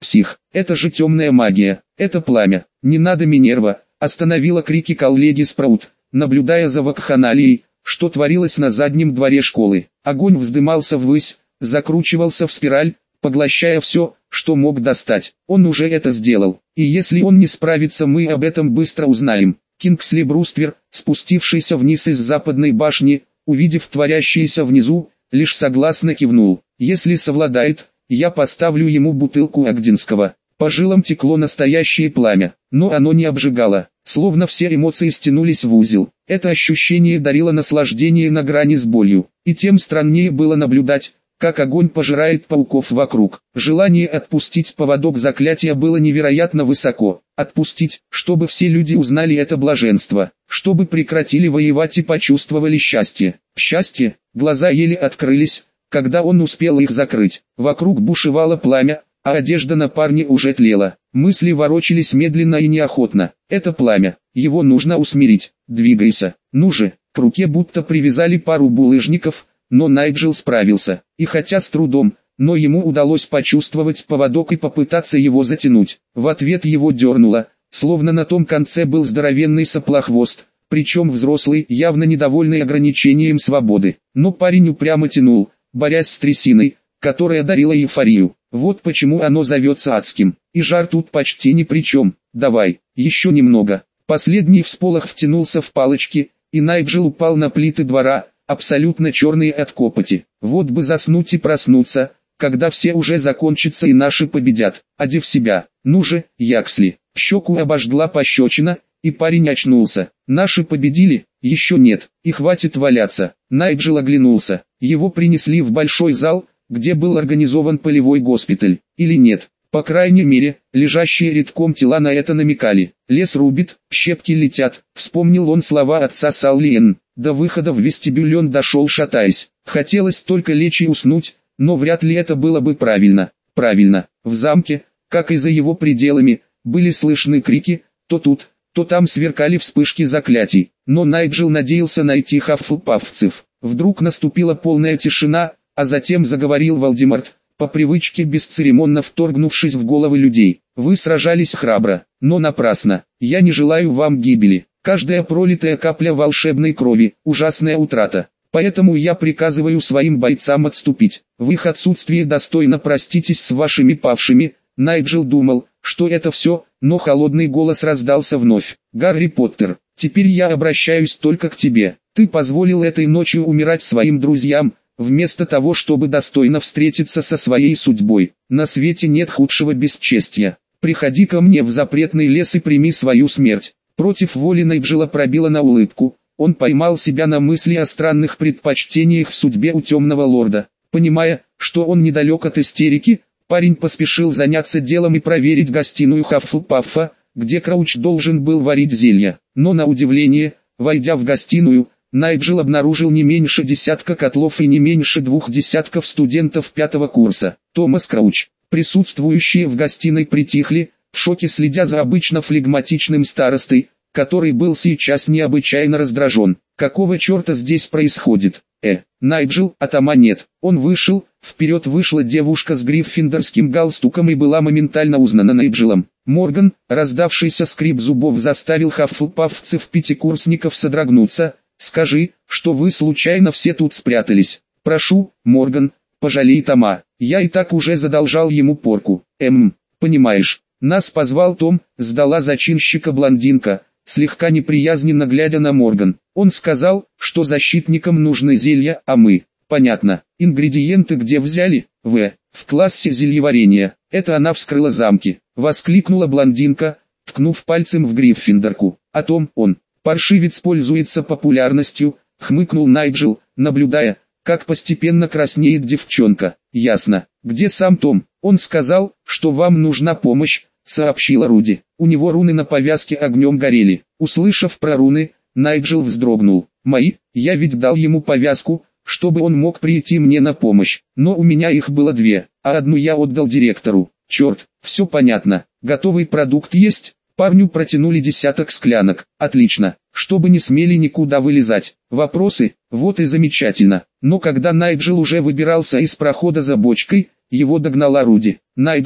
псих, это же темная магия, это пламя, не надо Минерва, остановила крики коллеги Спраут, наблюдая за вакханалией, что творилось на заднем дворе школы. Огонь вздымался ввысь, закручивался в спираль, поглощая все, что мог достать. Он уже это сделал, и если он не справится, мы об этом быстро узнаем. Кингсли Бруствер, спустившийся вниз из западной башни, увидев творящееся внизу, лишь согласно кивнул. Если совладает, я поставлю ему бутылку Агдинского. По жилам текло настоящее пламя, но оно не обжигало, словно все эмоции стянулись в узел. Это ощущение дарило наслаждение на грани с болью, и тем страннее было наблюдать, как огонь пожирает пауков вокруг. Желание отпустить поводок заклятия было невероятно высоко. Отпустить, чтобы все люди узнали это блаженство, чтобы прекратили воевать и почувствовали счастье. Счастье, глаза еле открылись, когда он успел их закрыть. Вокруг бушевало пламя, а одежда на парне уже тлела. Мысли ворочались медленно и неохотно. Это пламя, его нужно усмирить. Двигайся, ну же. К руке будто привязали пару булыжников, но Найджел справился. И хотя с трудом, но ему удалось почувствовать поводок и попытаться его затянуть. В ответ его дернуло, словно на том конце был здоровенный соплохвост, причем взрослый, явно недовольный ограничением свободы. Но парень упрямо тянул, борясь с трясиной, которая дарила эйфорию. Вот почему оно зовется адским. И жар тут почти ни при чем. Давай, еще немного. Последний всполох втянулся в палочки, и Найджел упал на плиты двора, абсолютно черные от копоти. Вот бы заснуть и проснуться, когда все уже закончатся и наши победят. Одев себя. Ну же, Яксли. Щеку обожгла пощечина, и парень очнулся. Наши победили? Еще нет. И хватит валяться. Найджел оглянулся. Его принесли в большой зал, где был организован полевой госпиталь. Или нет? По крайней мере, лежащие редком тела на это намекали. Лес рубит, щепки летят. Вспомнил он слова отца Саллиен. До выхода в вестибюль он дошел шатаясь. Хотелось только лечь и уснуть, но вряд ли это было бы правильно. Правильно, в замке, как и за его пределами, были слышны крики, то тут, то там сверкали вспышки заклятий. Но Найджел надеялся найти хаффлпаффцев. Вдруг наступила полная тишина, а затем заговорил Волдеморт, по привычке бесцеремонно вторгнувшись в головы людей. Вы сражались храбро, но напрасно. Я не желаю вам гибели. Каждая пролитая капля волшебной крови – ужасная утрата. Поэтому я приказываю своим бойцам отступить. В их отсутствие достойно проститесь с вашими павшими. Найджел думал, что это все, но холодный голос раздался вновь. Гарри Поттер, теперь я обращаюсь только к тебе. Ты позволил этой ночью умирать своим друзьям, вместо того, чтобы достойно встретиться со своей судьбой. На свете нет худшего бесчестия. Приходи ко мне в запретный лес и прими свою смерть. Против воли Найджела пробила на улыбку. Он поймал себя на мысли о странных предпочтениях в судьбе у темного лорда. Понимая, что он недалек от истерики, парень поспешил заняться делом и проверить гостиную Хаффлпаффа, где Крауч должен был варить зелья. Но на удивление, войдя в гостиную, Найджел обнаружил не меньше десятка котлов и не меньше 2 десятков студентов 5-го курса. Томас Крауч, присутствующие в гостиной, притихли, в шоке следя за обычно флегматичным старостой, который был сейчас необычайно раздражен. Какого черта здесь происходит? Найджел, а Тома нет. Он вышел, вперед вышла девушка с гриффиндорским галстуком и была моментально узнана Найджелом. Морган, раздавшийся скрип зубов, заставил хаффлпаффцев-пятикурсников содрогнуться. Скажи, что вы случайно все тут спрятались. Прошу, Морган, пожалей Тома. Я и так уже задолжал ему порку. Понимаешь, нас позвал Том, сдала зачинщика блондинка, слегка неприязненно глядя на Морган. Он сказал, что защитникам нужны зелья, а мы. Понятно. Ингредиенты где взяли? В классе зельеварения. Это она вскрыла замки. Воскликнула блондинка, ткнув пальцем в Гриффиндорку. А Том, он, паршивец, пользуется популярностью, хмыкнул Найджел, наблюдая, как постепенно краснеет девчонка. Ясно. Где сам Том? Он сказал, что вам нужна помощь, сообщила Руди. У него руны на повязке огнем горели. Услышав про руны, Найджел вздрогнул. Мои? Я ведь дал ему повязку, чтобы он мог прийти мне на помощь. Но у меня их было 2, а одну я отдал директору. Черт, все понятно. Готовый продукт есть? Парню протянули десяток склянок. Отлично. Чтобы не смели никуда вылезать. Вопросы? Вот и замечательно. Но когда Найджел уже выбирался из прохода за бочкой, его догнала Руди. Найджел,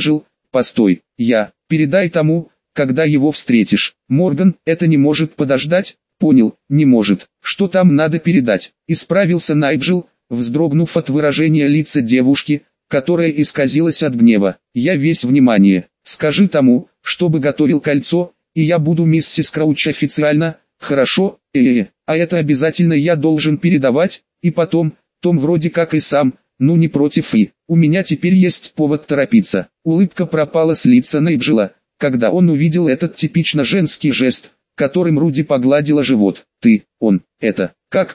постой, передай тому, когда его встретишь. Морган, это не может подождать? Понял, не может. Что там надо передать? Исправился Найджел, вздрогнув от выражения лица девушки, которая исказилась от гнева. Я весь внимание. Скажи тому, чтобы готовил кольцо, и я буду миссис Крауч официально, хорошо? А это обязательно я должен передавать, и потом, Том вроде как и сам, ну не против и. У меня теперь есть повод торопиться. Улыбка пропала с лица Найджела, когда он увидел этот типично женский жест, которым Руди погладила живот. Ты, он, это,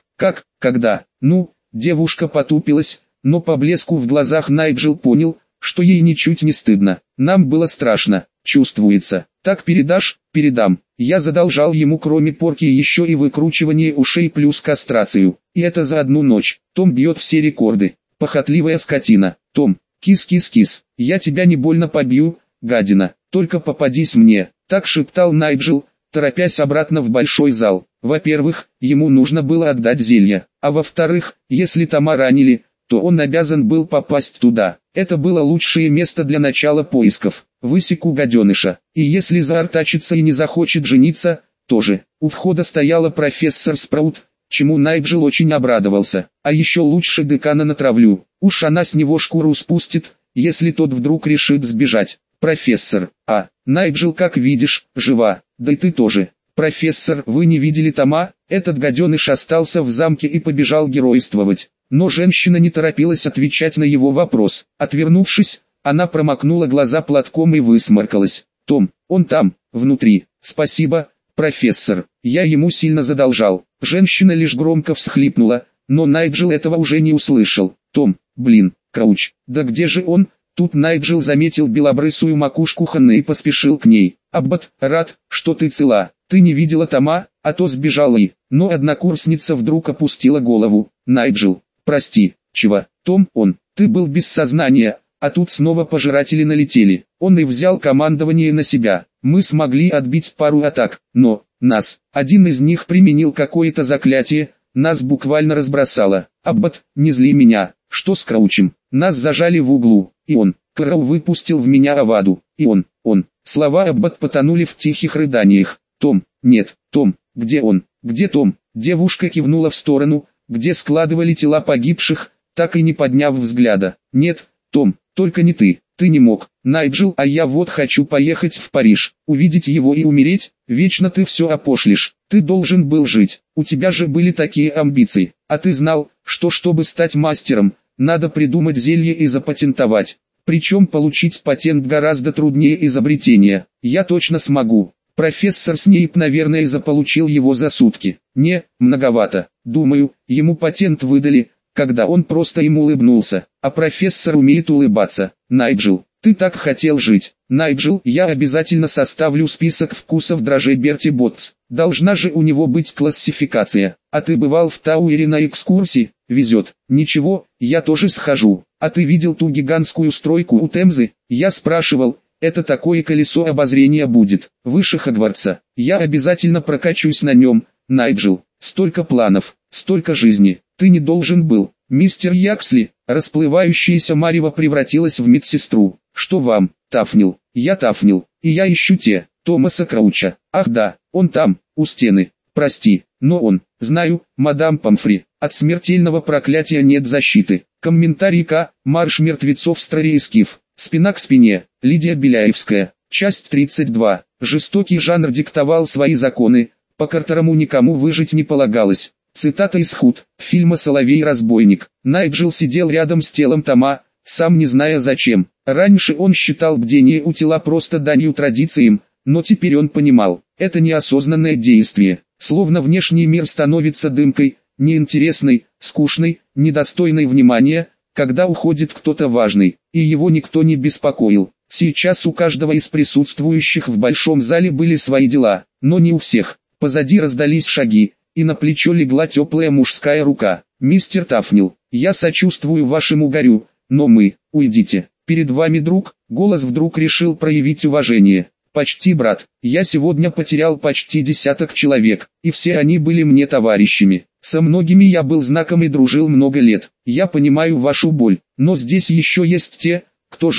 когда? Ну, девушка потупилась, но по блеску в глазах Найджел понял, что ей ничуть не стыдно. Нам было страшно, чувствуется. Так передашь? Передам. Я задолжал ему кроме порки еще и выкручивание ушей плюс кастрацию. И это за одну ночь. Том бьет все рекорды. Похотливая скотина. Том, кис-кис-кис. Я тебя не больно побью, гадина. Только попадись мне. Так шептал Найджел, торопясь обратно в большой зал. Во-первых, ему нужно было отдать зелье. А во-вторых, если Тома ранили, то он обязан был попасть туда. Это было лучшее место для начала поисков. Высеку гаденыша. И если заортачится и не захочет жениться, тоже. У входа стояла профессор Спраут, чему Найджел очень обрадовался. А еще лучше декана натравлю. Уж она с него шкуру спустит, если тот вдруг решит сбежать. Профессор, Найджел, как видишь, жива. Да и ты тоже. Профессор, вы не видели Тома? Этот гаденыш остался в замке и побежал геройствовать. Но женщина не торопилась отвечать на его вопрос. Отвернувшись, она промокнула глаза платком и высморкалась. Том, он там, внутри. Спасибо, профессор, я ему сильно задолжал. Женщина лишь громко всхлипнула, но Найджел этого уже не услышал. Том, Крауч, да где же он? Тут Найджел заметил белобрысую макушку Ханны и поспешил к ней. Аббат, рад, что ты цела. Ты не видела Тома, а то сбежала и... Но однокурсница вдруг опустила голову. Найджел, прости, чего? Том, ты был без сознания, а тут снова пожиратели налетели. Он и взял командование на себя. Мы смогли отбить пару атак, но... Один из них применил какое-то заклятие, нас буквально разбросало. Аббат, не зли меня. Что с Краучем? Нас зажали в углу, и Крау выпустил в меня Аваду, и он. Слова Аббат потонули в тихих рыданиях. Том, нет, Том, где он? Где Том? Девушка кивнула в сторону, где складывали тела погибших, так и не подняв взгляда. Нет, Том, только не ты не мог. Найджел, а я вот хочу поехать в Париж, увидеть его и умереть, вечно ты все опошлишь. Ты должен был жить, у тебя же были такие амбиции, а ты знал, что чтобы стать мастером, надо придумать зелье и запатентовать. Причем получить патент гораздо труднее изобретения. Я точно смогу. Профессор Снейп, наверное, заполучил его за сутки. Не, многовато. Думаю, ему патент выдали, когда он просто им улыбнулся. А профессор умеет улыбаться. Найджел, ты так хотел жить. Найджел, я обязательно составлю список вкусов дрожжей Берти Боттс. Должна же у него быть классификация. А ты бывал в Тауэре на экскурсии? Везет. Ничего, я тоже схожу. А ты видел ту гигантскую стройку у Темзы? Я спрашивал. Это такое колесо обозрения будет, выше Хогвартса. Я обязательно прокачусь на нем. Найджел, столько планов, столько жизни. Ты не должен был. Мистер Яксли, расплывающаяся марево превратилась в медсестру. Что вам, Тафнил? Я Тафнил, и я ищу Томаса Крауча. Ах да, он там, у стены. Прости, но он, знаю, мадам Помфри, от смертельного проклятия нет защиты. Комментарий К. Марш мертвецов Страрейскив. Спина к спине. Лидия Беляевская. Часть 32. Жестокий жанр диктовал свои законы, по которому никому выжить не полагалось. Цитата из Худ, фильма «Соловей-разбойник». Найджел сидел рядом с телом Тома, сам не зная зачем. Раньше он считал бдение у тела просто данью традициям, но теперь он понимал, это неосознанное действие. Словно внешний мир становится дымкой, неинтересной, скучной, недостойной внимания, когда уходит кто-то важный, и его никто не беспокоил. Сейчас у каждого из присутствующих в большом зале были свои дела, но не у всех. Позади раздались шаги, и на плечо легла теплая мужская рука. «Мистер Тафнил, я сочувствую вашему горю, но уйдите. Перед вами друг», голос вдруг решил проявить уважение. «Почти брат, я сегодня потерял почти 10 человек, и все они были мне товарищами. Со многими я был знаком и дружил много лет. Я понимаю вашу боль, но здесь еще есть те, кто жив,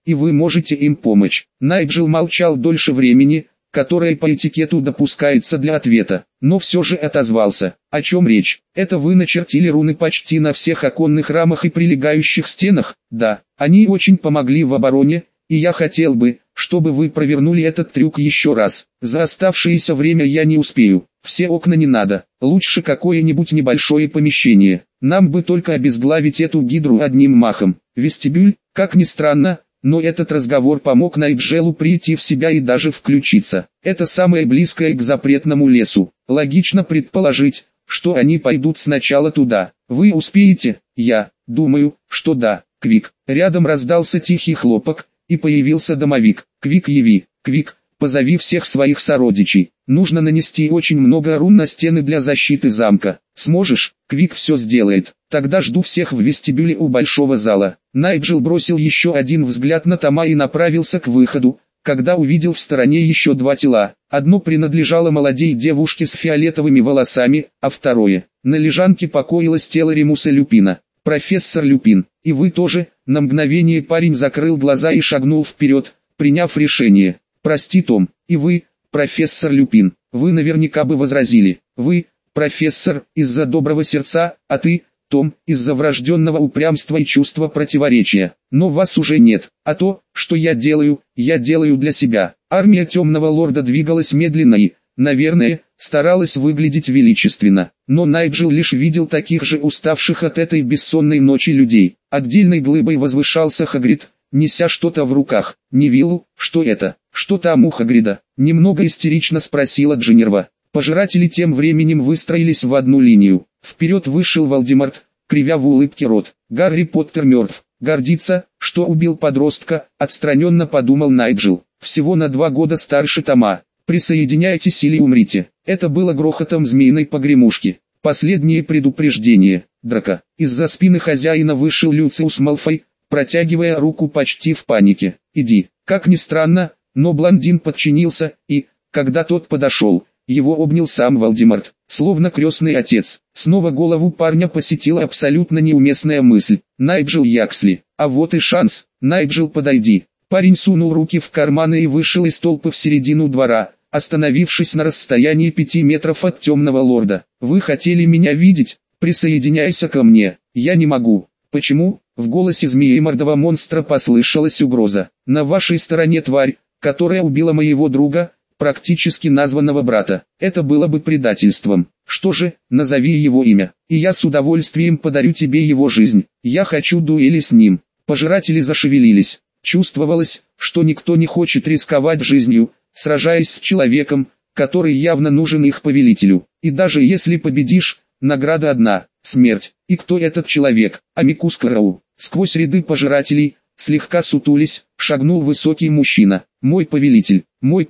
и вы можете им помочь. Найджел молчал дольше времени, которое по этикету допускается для ответа, но все же отозвался. О чем речь? Это вы начертили руны почти на всех оконных рамах и прилегающих стенах? Да, они очень помогли в обороне, и я хотел бы, чтобы вы провернули этот трюк еще раз. За оставшееся время я не успею. Все окна не надо, лучше какое-нибудь небольшое помещение. Нам бы только обезглавить эту гидру одним махом. Вестибюль, как ни странно, но этот разговор помог Найджелу прийти в себя и даже включиться. Это самое близкое к запретному лесу. Логично предположить, что они пойдут сначала туда. Вы успеете? Я думаю, что да. Квик. Рядом раздался тихий хлопок, и появился домовик. Квик, яви. Квик, позови всех своих сородичей. Нужно нанести очень много рун на стены для защиты замка. Сможешь? Квик все сделает. Тогда жду всех в вестибюле у большого зала. Найджел бросил еще один взгляд на Тома и направился к выходу, когда увидел в стороне еще два тела. Одно принадлежало молодей девушке с фиолетовыми волосами, а второе. На лежанке покоилось тело Ремуса Люпина. «Профессор Люпин, и вы тоже?» На мгновение парень закрыл глаза и шагнул вперед, приняв решение. «Прости, Том, и вы, профессор Люпин, вы наверняка бы возразили. Вы, профессор, из-за доброго сердца, а ты, Том, из-за врожденного упрямства и чувства противоречия. Но вас уже нет, а то, что я делаю для себя». Армия Темного Лорда двигалась медленно и, наверное, старалась выглядеть величественно. Но Найджел лишь видел таких же уставших от этой бессонной ночи людей. Отдельной глыбой возвышался Хагрид, неся что-то в руках. «Невиллу, что это? Что там у Хагрида?» Немного истерично спросила Джинерва. Пожиратели тем временем выстроились в одну линию. Вперед вышел Волдеморт, кривя в улыбке рот. «Гарри Поттер мертв. Гордится, что убил подростка», отстраненно подумал Найджел. «Всего на 2 года старше Тома. Присоединяйтесь или умрите». Это было грохотом змеиной погремушки. Последнее предупреждение. Драко. Из-за спины хозяина вышел Люциус Малфой, протягивая руку почти в панике. «Иди». Как ни странно, но блондин подчинился, и, когда тот подошел, его обнял сам Волдеморт, словно крестный отец. Снова голову парня посетила абсолютно неуместная мысль. «Найджел Яксли, а вот и шанс. Найджел, подойди». Парень сунул руки в карманы и вышел из толпы в середину двора, остановившись на расстоянии 5 метров от Темного Лорда. «Вы хотели меня видеть? Присоединяйся ко мне». «Я не могу». «Почему?» В голосе змеемордого монстра послышалась угроза. «На вашей стороне тварь, которая убила моего друга, практически названного брата. Это было бы предательством. Что же, назови его имя, и я с удовольствием подарю тебе его жизнь. Я хочу дуэли с ним». Пожиратели зашевелились. Чувствовалось, что никто не хочет рисковать жизнью, сражаясь с человеком, который явно нужен их повелителю. И даже если победишь, награда одна – смерть. И кто этот человек? Амикус Карау. Сквозь ряды пожирателей, слегка сутулись, шагнул высокий мужчина. «Мой повелитель,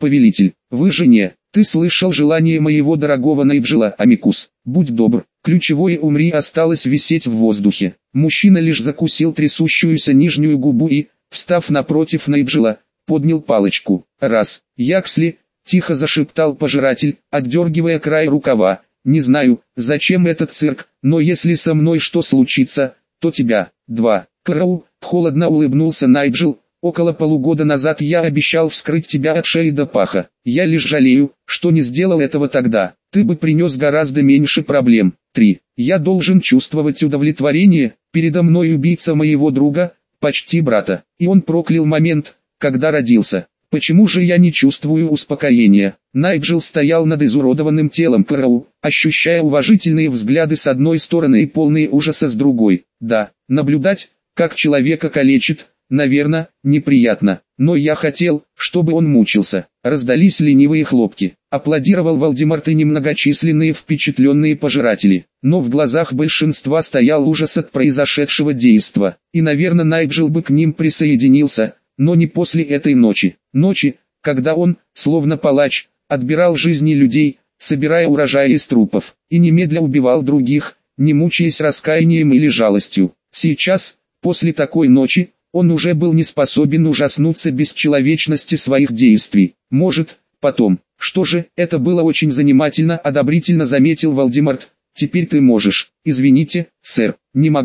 вы же не... Ты слышал желание моего дорогого Найджела, Амикус? Будь добр». Ключевое «умри» осталось висеть в воздухе. Мужчина лишь закусил трясущуюся нижнюю губу и, встав напротив Найджела, поднял палочку. «Раз, Яксли», — тихо зашептал пожиратель, отдергивая край рукава. «Не знаю, зачем этот цирк, но если со мной что случится, то тебя». 2. «Карау», — холодно улыбнулся Найджел, «около полугода назад я обещал вскрыть тебя от шеи до паха. Я лишь жалею, что не сделал этого тогда. Ты бы принес гораздо меньше проблем». 3. «Я должен чувствовать удовлетворение, передо мной убийца моего друга, почти брата, и он проклял момент, когда родился. Почему же я не чувствую успокоения?» Найджел стоял над изуродованным телом Карау, ощущая уважительные взгляды с одной стороны и полные ужаса с другой. Да, наблюдать, как человека калечит, наверное, неприятно, но я хотел, чтобы он мучился. Раздались ленивые хлопки. Аплодировал Волдеморт и немногочисленные впечатленные пожиратели. Но в глазах большинства стоял ужас от произошедшего действа. И, наверное, Найджел бы к ним присоединился, но не после этой ночи. Ночи, когда он, словно палач, отбирал жизни людей, собирая урожай из трупов, и немедля убивал других, не мучаясь раскаянием или жалостью. Сейчас, после такой ночи, он уже был не способен ужаснуться бесчеловечности своих действий. Может, потом. «Что же, это было очень занимательно», — одобрительно заметил Волдеморт. «Теперь ты можешь». «Извините, сэр, не могу.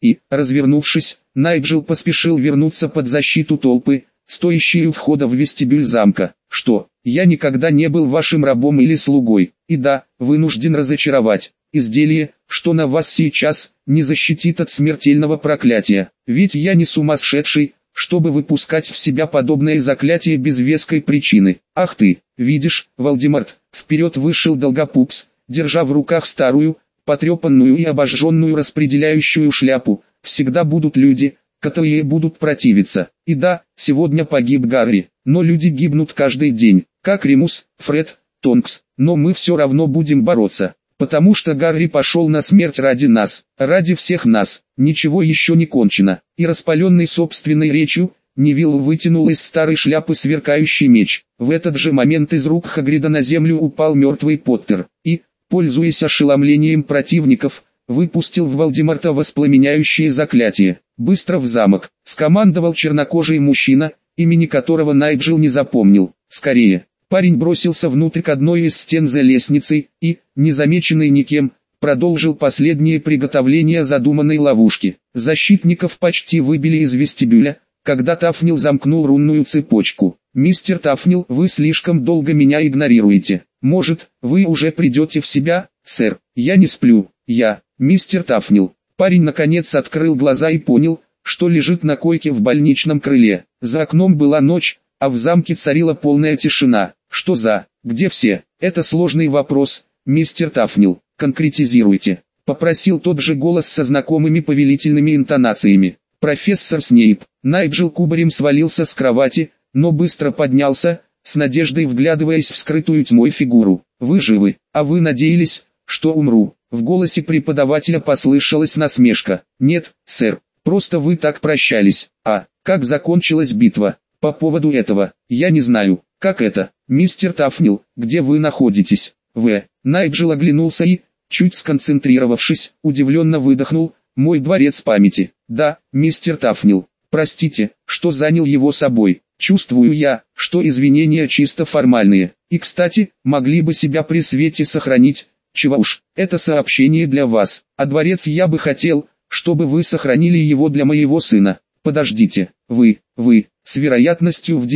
И, развернувшись, Найджел поспешил вернуться под защиту толпы, стоящей у входа в вестибюль замка. Что, я никогда не был вашим рабом или слугой, и да, вынужден разочаровать. Изделие, что на вас сейчас, не защитит от смертельного проклятия. Ведь я не сумасшедший, чтобы выпускать в себя подобное заклятие без веской причины. Ах ты, видишь, Вальдемарт, вперед вышел Долгопупс, держа в руках старую, потрепанную и обожженную распределяющую шляпу. Всегда будут люди, которые будут противиться. И да, сегодня погиб Гарри, но люди гибнут каждый день, как Ремус, Фред, Тонкс, но мы все равно будем бороться. Потому что Гарри пошел на смерть ради нас, ради всех нас, ничего еще не кончено. И распаленный собственной речью, Невилл вытянул из старой шляпы сверкающий меч. В этот же момент из рук Хагрида на землю упал мертвый Поттер, и, пользуясь ошеломлением противников, выпустил в Вальдемарта воспламеняющее заклятие. «Быстро в замок!» — скомандовал чернокожий мужчина, имени которого Найджел не запомнил. «Скорее!» Парень бросился внутрь к одной из стен за лестницей и, незамеченный никем, продолжил последние приготовления задуманной ловушки. Защитников почти выбили из вестибюля, когда Тафнил замкнул рунную цепочку. «Мистер Тафнил, вы слишком долго меня игнорируете. Может, вы уже придете в себя, сэр? Я не сплю. Мистер Тафнил». Парень наконец открыл глаза и понял, что лежит на койке в больничном крыле. За окном была ночь, а в замке царила полная тишина. «Что за? Где все?» «Это сложный вопрос, мистер Тафнил. Конкретизируйте», — попросил тот же голос со знакомыми повелительными интонациями. «Профессор Снейп». Найджел кубарем свалился с кровати, но быстро поднялся, с надеждой вглядываясь в скрытую тьмой фигуру. «Вы живы, а вы надеялись, что умру?» В голосе преподавателя послышалась насмешка. «Нет, сэр, просто вы так прощались. А, как закончилась битва? По поводу этого, я не знаю. Как это? Мистер Тафнил, где вы находитесь?» Найджел оглянулся и, чуть сконцентрировавшись, удивленно выдохнул. «Мой дворец памяти». «Да, мистер Тафнил. Простите, что занял его собой. Чувствую я, что извинения чисто формальные. И кстати, могли бы себя при свете сохранить. Чего уж, это сообщение для вас. А дворец я бы хотел, чтобы вы сохранили его для моего сына. Подождите, вы, с вероятностью в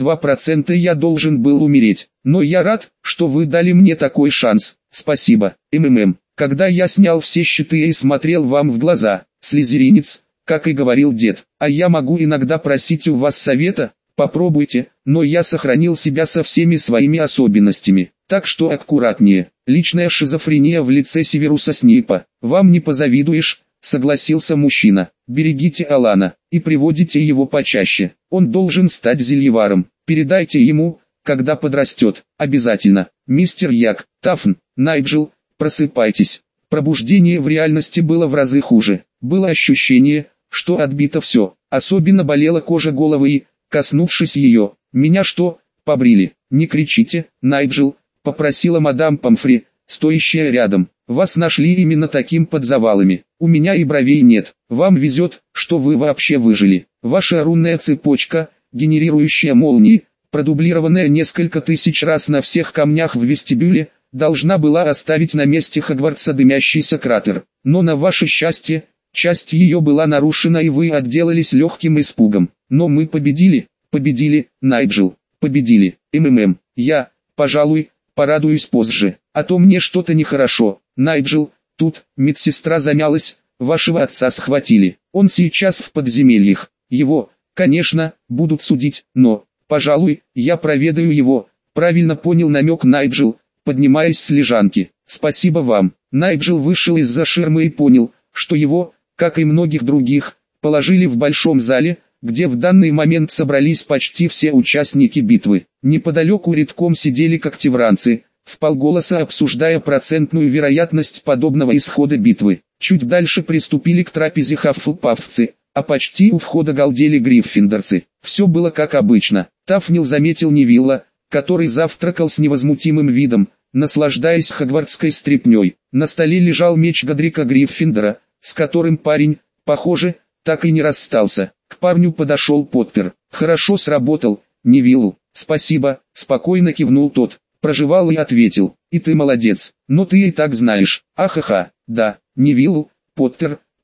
92% я должен был умереть. Но я рад, что вы дали мне такой шанс. Спасибо, МММ. Когда я снял все щиты и смотрел вам в глаза, слизеринец, как и говорил дед, а я могу иногда просить у вас совета, попробуйте, но я сохранил себя со всеми своими особенностями. Так что аккуратнее. Личная шизофрения в лице Северуса Снейпа. Вам не позавидуешь, согласился мужчина. Берегите Алана и приводите его почаще. Он должен стать зельеваром. Передайте ему, когда подрастет. Обязательно. Мистер Як, Тафн, Найджел, просыпайтесь. Пробуждение в реальности было в разы хуже. Было ощущение, что отбито все. Особенно болела кожа головы и, коснувшись ее, меня что, побрили? Не кричите, Найджел, попросила мадам Помфри, стоящая рядом. Вас нашли именно таким под завалами. У меня и бровей нет. Вам везет, что вы вообще выжили. Ваша рунная цепочка, генерирующая молнии, продублированная несколько тысяч раз на всех камнях в вестибюле, должна была оставить на месте Хогвартса дымящийся кратер. Но на ваше счастье, часть ее была нарушена и вы отделались легким испугом. Но мы победили, Найджел, победили. МММ, я, пожалуй, порадуюсь позже, а то мне что-то нехорошо. Найджел, тут, медсестра замялась, вашего отца схватили. Он сейчас в подземельях. Его, конечно, будут судить, но, пожалуй, я проведаю его. Правильно понял намек Найджел, поднимаясь с лежанки. Спасибо вам. Найджел вышел из-за ширмы и понял, что его, как и многих других, положили в большом зале, где в данный момент собрались почти все участники битвы. Неподалеку редком сидели когтевранцы, вполголоса обсуждая процентную вероятность подобного исхода битвы. Чуть дальше приступили к трапезе хаффлпаффцы, а почти у входа галдели гриффиндорцы. Все было как обычно. Тафнил заметил Невилла, который завтракал с невозмутимым видом, наслаждаясь хогвартской стряпней. На столе лежал меч Годрика Гриффиндора, с которым парень, похоже, так и не расстался. К парню подошел Поттер. «Хорошо сработал, Невиллу». «Спасибо», — спокойно кивнул тот. Прожевал и ответил. «И ты молодец, но ты и так знаешь». «Ахаха, да, Невиллу, Поттер,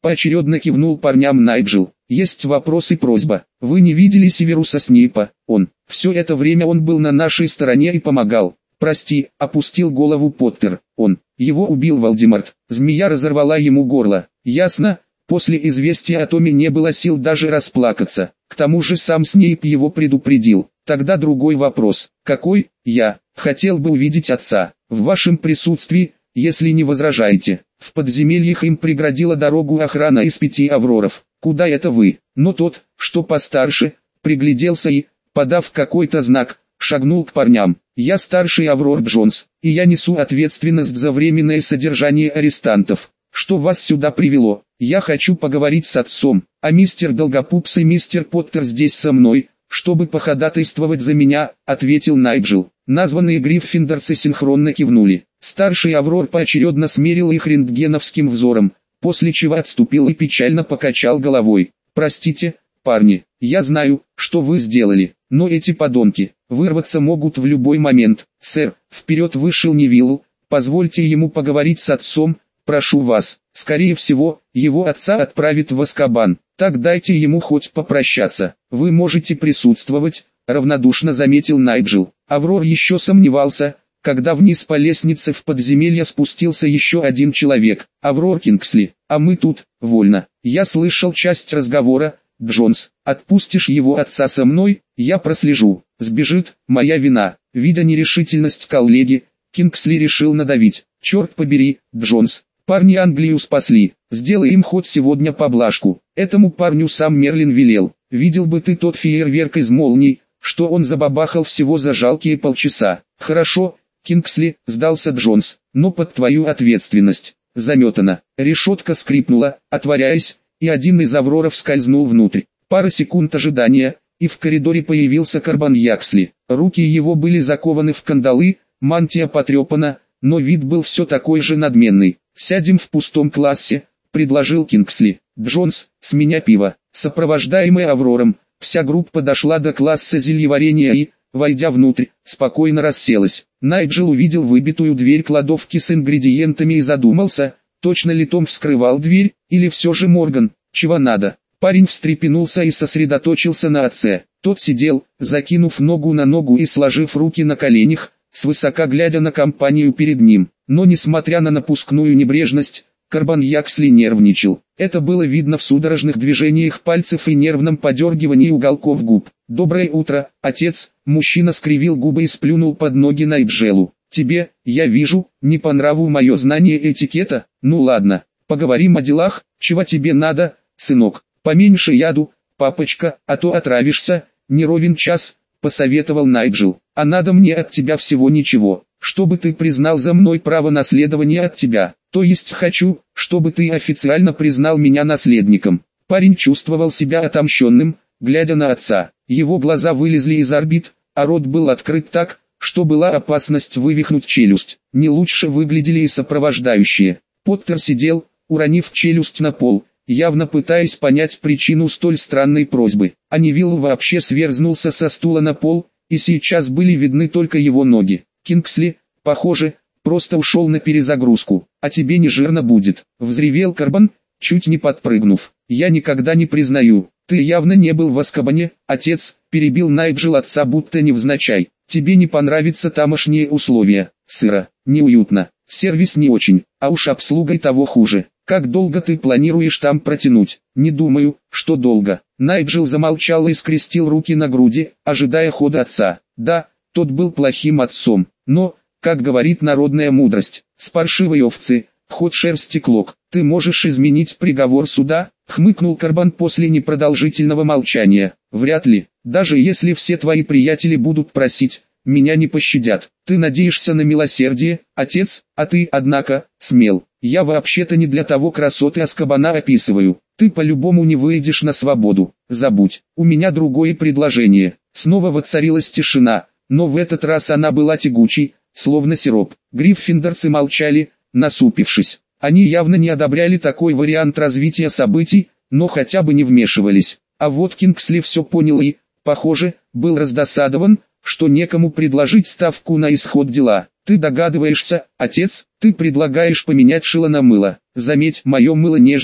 Поочередно кивнул парням Найджел. Есть вопрос и просьба. Вы не видели Северуса Снейпа? Все это время он был на нашей стороне и помогал. Прости, опустил голову Поттер. Его убил Волдеморт. Змея разорвала ему горло. Ясно? После известия о Томе не было сил даже расплакаться. К тому же сам Снейп его предупредил. Тогда другой вопрос. Какой? Я хотел бы увидеть отца. В вашем присутствии, если не возражаете. В подземельях им преградила дорогу охрана из 5 авроров. Куда это вы? Но тот, что постарше, пригляделся и, подав какой-то знак, шагнул к парням. Я старший Аврор Джонс, и я несу ответственность за временное содержание арестантов. Что вас сюда привело? Я хочу поговорить с отцом, а мистер Долгопупс и мистер Поттер здесь со мной, чтобы походатайствовать за меня, ответил Найджел. Названные гриффиндорцы синхронно кивнули. Старший Аврор поочередно смерил их рентгеновским взором, после чего отступил и печально покачал головой. Простите, парни, я знаю, что вы сделали, но эти подонки вырваться могут в любой момент. Сэр, вперед вышел Невилл, позвольте ему поговорить с отцом, прошу вас. Скорее всего, его отца отправят в Азкабан, так дайте ему хоть попрощаться. Вы можете присутствовать, равнодушно заметил Найджел. Аврор еще сомневался, когда вниз по лестнице в подземелье спустился еще один человек. Аврор Кингсли, а мы тут, вольно. Я слышал часть разговора. Джонс, отпустишь его отца со мной, я прослежу. Сбежит, моя вина. Видя нерешительность коллеги, Кингсли решил надавить. Черт побери, Джонс, парни Англию спасли, сделай им хоть сегодня поблажку. Этому парню сам Мерлин велел. Видел бы ты тот фейерверк из молний, что он забабахал всего за жалкие полчаса. Хорошо, Кингсли, сдался Джонс, но под твою ответственность. Заметано. Решетка скрипнула, отворяясь, и один из авроров скользнул внутрь. Пара секунд ожидания, и в коридоре появился Карбан Яксли. Руки его были закованы в кандалы, мантия потрепана, но вид был все такой же надменный. «Сядем в пустом классе», — предложил Кингсли. «Джонс, с меня пиво». Сопровождаемый Аврором, вся группа дошла до класса зельеварения и, войдя внутрь, спокойно расселась. Найджел увидел выбитую дверь кладовки с ингредиентами и задумался, точно ли Том вскрывал дверь, или все же Морган, чего надо. Парень встрепенулся и сосредоточился на отце. Тот сидел, закинув ногу на ногу и сложив руки на коленях, свысока глядя на компанию перед ним. Но несмотря на напускную небрежность, Карбан Яксли нервничал. Это было видно в судорожных движениях пальцев и нервном подергивании уголков губ. «Доброе утро, отец!» Мужчина скривил губы и сплюнул под ноги Найджелу. «Тебе, я вижу, не по нраву мое знание этикета? Ну ладно, поговорим о делах. Чего тебе надо, сынок? Поменьше яду, папочка, а то отравишься. Не ровен час», — посоветовал Найджел. «А надо мне от тебя всего ничего, чтобы ты признал за мной право наследования от тебя. То есть хочу, чтобы ты официально признал меня наследником». Парень чувствовал себя отомщенным, глядя на отца. Его глаза вылезли из орбит, а рот был открыт так, что была опасность вывихнуть челюсть. Не лучше выглядели и сопровождающие. Поттер сидел, уронив челюсть на пол, явно пытаясь понять причину столь странной просьбы. А Невилл вообще сверзнулся со стула на пол, и сейчас были видны только его ноги. Кингсли, похоже, просто ушел на перезагрузку. «А тебе не жирно будет», — взревел Карбан, чуть не подпрыгнув. «Я никогда не признаю. Ты явно не был в Азкабане, отец», — перебил Найджел отца будто невзначай. «Тебе не понравятся тамошние условия. Сыро, неуютно, сервис не очень, а уж обслугой того хуже. Как долго ты планируешь там протянуть?» «Не думаю, что долго». Найджел замолчал и скрестил руки на груди, ожидая хода отца. Да, тот был плохим отцом, но, как говорит народная мудрость, с паршивой овцы, ход шерсти клок. «Ты можешь изменить приговор суда?» — хмыкнул Карбан после непродолжительного молчания. «Вряд ли, даже если все твои приятели будут просить, меня не пощадят. Ты надеешься на милосердие, отец, а ты, однако, смел. Я вообще-то не для того красоты Азкабана описываю. Ты по-любому не выйдешь на свободу. Забудь, у меня другое предложение». Снова воцарилась тишина, но в этот раз она была тягучей, словно сироп. Гриффиндорцы молчали, насупившись. Они явно не одобряли такой вариант развития событий, но хотя бы не вмешивались. А вот Кингсли все понял и, похоже, был раздосадован, что некому предложить ставку на исход дела. «Ты догадываешься, отец, ты предлагаешь поменять шило на мыло. Заметь, мое мыло нежное,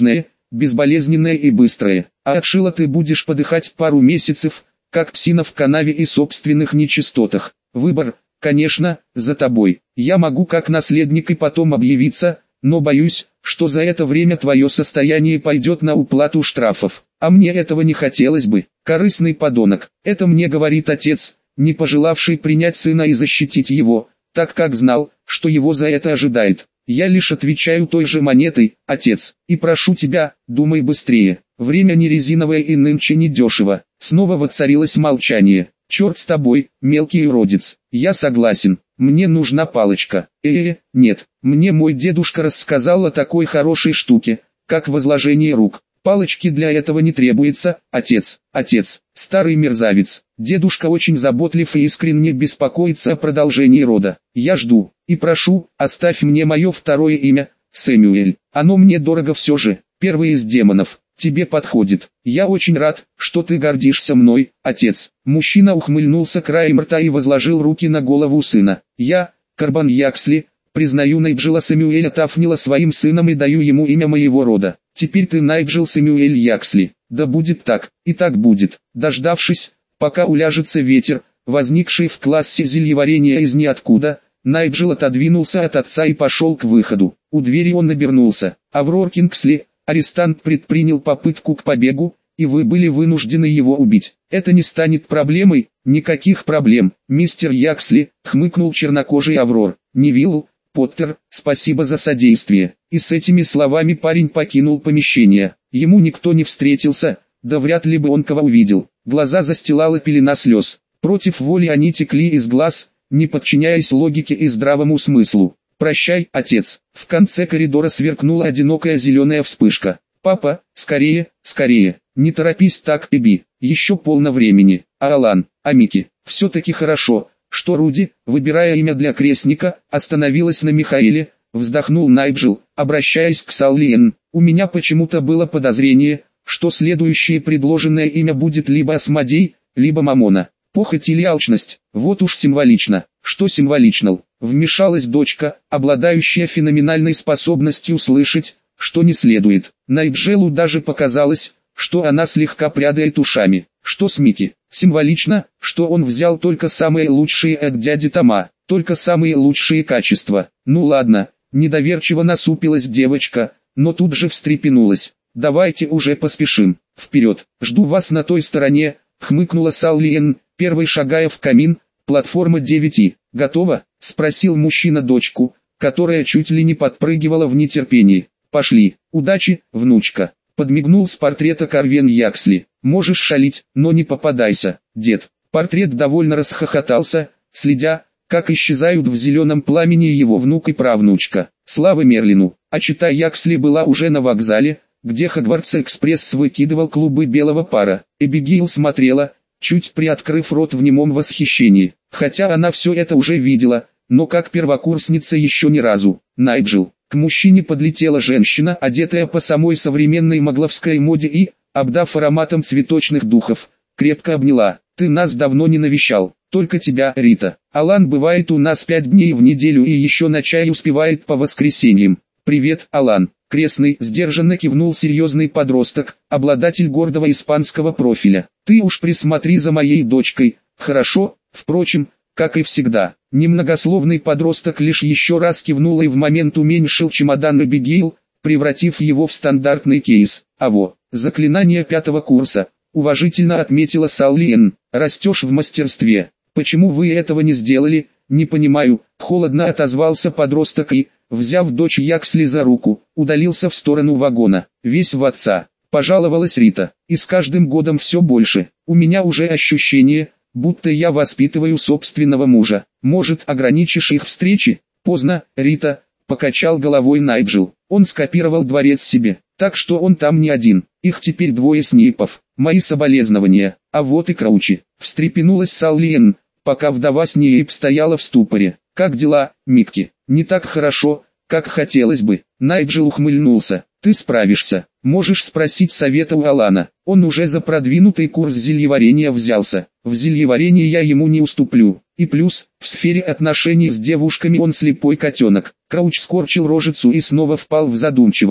безболезненное и быстрое. А от шила ты будешь подыхать пару месяцев, как псина в канаве и собственных нечистотах. Выбор, конечно, за тобой. Я могу как наследник и потом объявиться, но боюсь, что за это время твое состояние пойдет на уплату штрафов. А мне этого не хотелось бы. Корыстный подонок. Это мне говорит отец, не пожелавший принять сына и защитить его, так как знал, что его за это ожидает. Я лишь отвечаю той же монетой, отец, и прошу тебя, думай быстрее. Время не резиновое и нынче не дешево. Снова воцарилось молчание. Черт с тобой, мелкий уродец. Я согласен, мне нужна палочка. Нет, мне мой дедушка рассказал о такой хорошей штуке, как возложение рук. Палочки для этого не требуется, отец, старый мерзавец. Дедушка очень заботлив и искренне беспокоится о продолжении рода. Я жду, и прошу, оставь мне мое второе имя, Сэмюэль. Оно мне дорого все же, первый из демонов. Тебе подходит. Я очень рад, что ты гордишься мной, отец. Мужчина ухмыльнулся краем рта и возложил руки на голову сына. Я, Карбан Яксли, признаю Найджела Сэмюэля Тафнила своим сыном и даю ему имя моего рода. Теперь ты Найджел Сэмюэль Яксли. Да будет так, и так будет. Дождавшись, пока уляжется ветер, возникший в классе зельеварения из ниоткуда, Найджел отодвинулся от отца и пошел к выходу. У двери он обернулся. Аврор Кингсли, арестант, предпринял попытку к побегу, и вы были вынуждены его убить. Это не станет проблемой, никаких проблем, мистер Яксли, хмыкнул чернокожий Аврор. Невилл, Поттер, спасибо за содействие. И с этими словами парень покинул помещение. Ему никто не встретился, да вряд ли бы он кого увидел. Глаза застилала пелена слез. Против воли они текли из глаз, не подчиняясь логике и здравому смыслу. «Прощай, отец». В конце коридора сверкнула одинокая зеленая вспышка. «Папа, скорее, скорее, не торопись так, Эбби, еще полно времени». А Алан, а Микки, все-таки хорошо, что Руди, выбирая имя для крестника, остановилась на Михаиле, вздохнул Найджел, обращаясь к Саллиен. «У меня почему-то было подозрение, что следующее предложенное имя будет либо Асмодей, либо Мамона. Похоть или алчность, вот уж символично». «Что символично?» Вмешалась дочка, обладающая феноменальной способностью слышать, что не следует. Найджелу даже показалось, что она слегка прядает ушами. Что с Микки? Символично, что он взял только самые лучшие от дяди Тома, только самые лучшие качества. Ну ладно, недоверчиво насупилась девочка, но тут же встрепенулась. «Давайте уже поспешим. Вперед, жду вас на той стороне», хмыкнула Саллиен, первой шагая в камин. «Платформа 9. Готова?» — спросил мужчина дочку, которая чуть ли не подпрыгивала в нетерпении. «Пошли. Удачи, внучка», — подмигнул с портрета Карвен Яксли. «Можешь шалить, но не попадайся, дед». Портрет довольно расхохотался, следя, как исчезают в зеленом пламени его внук и правнучка. Слава Мерлину. А чита Яксли была уже на вокзале, где Хогвартс-экспресс выкидывал клубы белого пара. Эбигейл смотрела, чуть приоткрыв рот в немом восхищении. Хотя она все это уже видела, но как первокурсница еще ни разу. «Найджел». К мужчине подлетела женщина, одетая по самой современной магловской моде и, обдав ароматом цветочных духов, крепко обняла. «Ты нас давно не навещал, только тебя, Рита. Алан бывает у нас 5 дней в неделю и еще на чай успевает по воскресеньям». «Привет, Алан». Крестный сдержанно кивнул серьезный подросток, обладатель гордого испанского профиля. «Ты уж присмотри за моей дочкой, хорошо?» Впрочем, как и всегда, немногословный подросток лишь еще раз кивнул и в момент уменьшил чемодан Эбигейл, превратив его в стандартный кейс. «Аво, заклинание 5-го курса», уважительно отметила Саллиен. «Растешь в мастерстве. Почему вы этого не сделали, не понимаю», холодно отозвался подросток и, взяв дочь Яксли за руку, удалился в сторону вагона. «Весь в отца», пожаловалась Рита, «и с каждым годом все больше. У меня уже ощущение, будто я воспитываю собственного мужа. Может, ограничишь их встречи?» «Поздно, Рита», покачал головой Найджел. «Он скопировал дворец себе, так что он там не один. Их теперь 2 снипов. Мои соболезнования. А вот и Краучи», встрепенулась Саллиен, пока вдова Снейп стояла в ступоре. «Как дела, Микки?» «Не так хорошо, как хотелось бы». Найджел ухмыльнулся. «Ты справишься. Можешь спросить совета у Алана. Он уже за продвинутый курс зельеварения взялся. В зельеварении я ему не уступлю. И плюс, в сфере отношений с девушками он слепой котенок». Крауч скорчил рожицу и снова впал в задумчивость.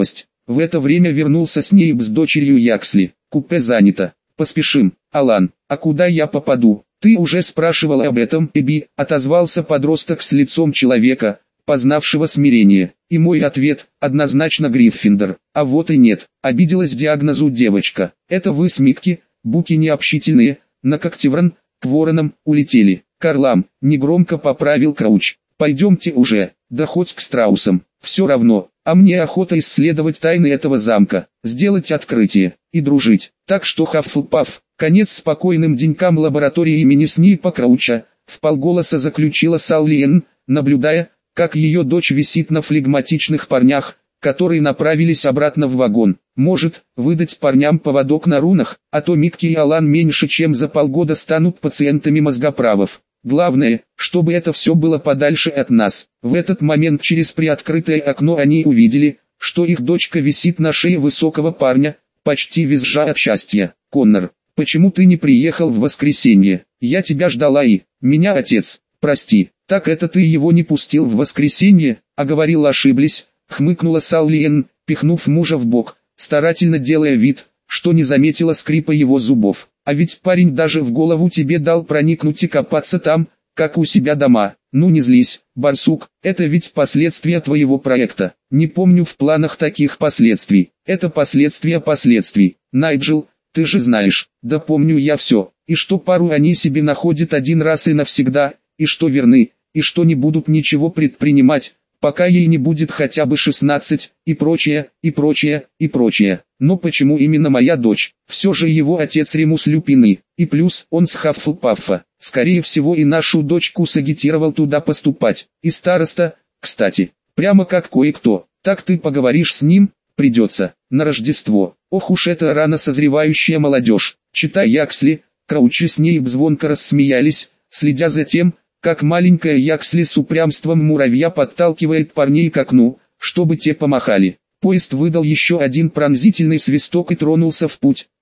В это время вернулся Снейп с дочерью Яксли. Купе занято. Поспешим. Алан, а куда я попаду? Ты уже спрашивал об этом, Эбби, отозвался подросток с лицом человека, познавшего смирение. И мой ответ, однозначно Гриффиндор. А вот и нет, обиделась диагнозу девочка. Это вы с Микки, буки необщительные, на Когтевран, к воронам, улетели. Карлам, негромко поправил Крауч. Пойдемте уже, да хоть к страусам, все равно. А мне охота исследовать тайны этого замка, сделать открытие и дружить. Так что Хаффлпафф, конец спокойным денькам лаборатории имени Снейпа Крауча, вполголоса заключила Саллиен, наблюдая, как ее дочь висит на флегматичных парнях, которые направились обратно в вагон. Может, выдать парням поводок на рунах, а то Микки и Алан меньше чем за полгода станут пациентами мозгоправов. Главное, чтобы это все было подальше от нас. В этот момент через приоткрытое окно они увидели, что их дочка висит на шее высокого парня, почти визжа от счастья. «Коннор, почему ты не приехал в воскресенье? Я тебя ждала и... Меня отец, прости, так это ты его не пустил в воскресенье, а говорил ошиблись», хмыкнула Саллиен, пихнув мужа в бок, старательно делая вид, что не заметила скрипа его зубов. «А ведь парень даже в голову тебе дал проникнуть и копаться там, как у себя дома. Ну не злись, барсук, это ведь последствия твоего проекта. Не помню в планах таких последствий. Это последствия последствий. Найджел, ты же знаешь, да помню я все. И что пару они себе находят один раз и навсегда, и что верны, и что не будут ничего предпринимать, пока ей не будет хотя бы 16, и прочее, и прочее, и прочее. Но почему именно моя дочь? Все же его отец Ремус Люпины, и плюс он с Хаффлпаффа. Скорее всего и нашу дочку сагитировал туда поступать. И староста, кстати, прямо как кое-кто. Так ты поговоришь с ним? Придется. На Рождество. Ох уж эта рано созревающая молодежь. Читай Яксли, Крауч и Снейп звонко рассмеялись, следя за тем, как маленькая Яксли с упрямством муравья подталкивает парней к окну, чтобы те помахали. Поезд выдал еще один пронзительный свисток и тронулся в путь.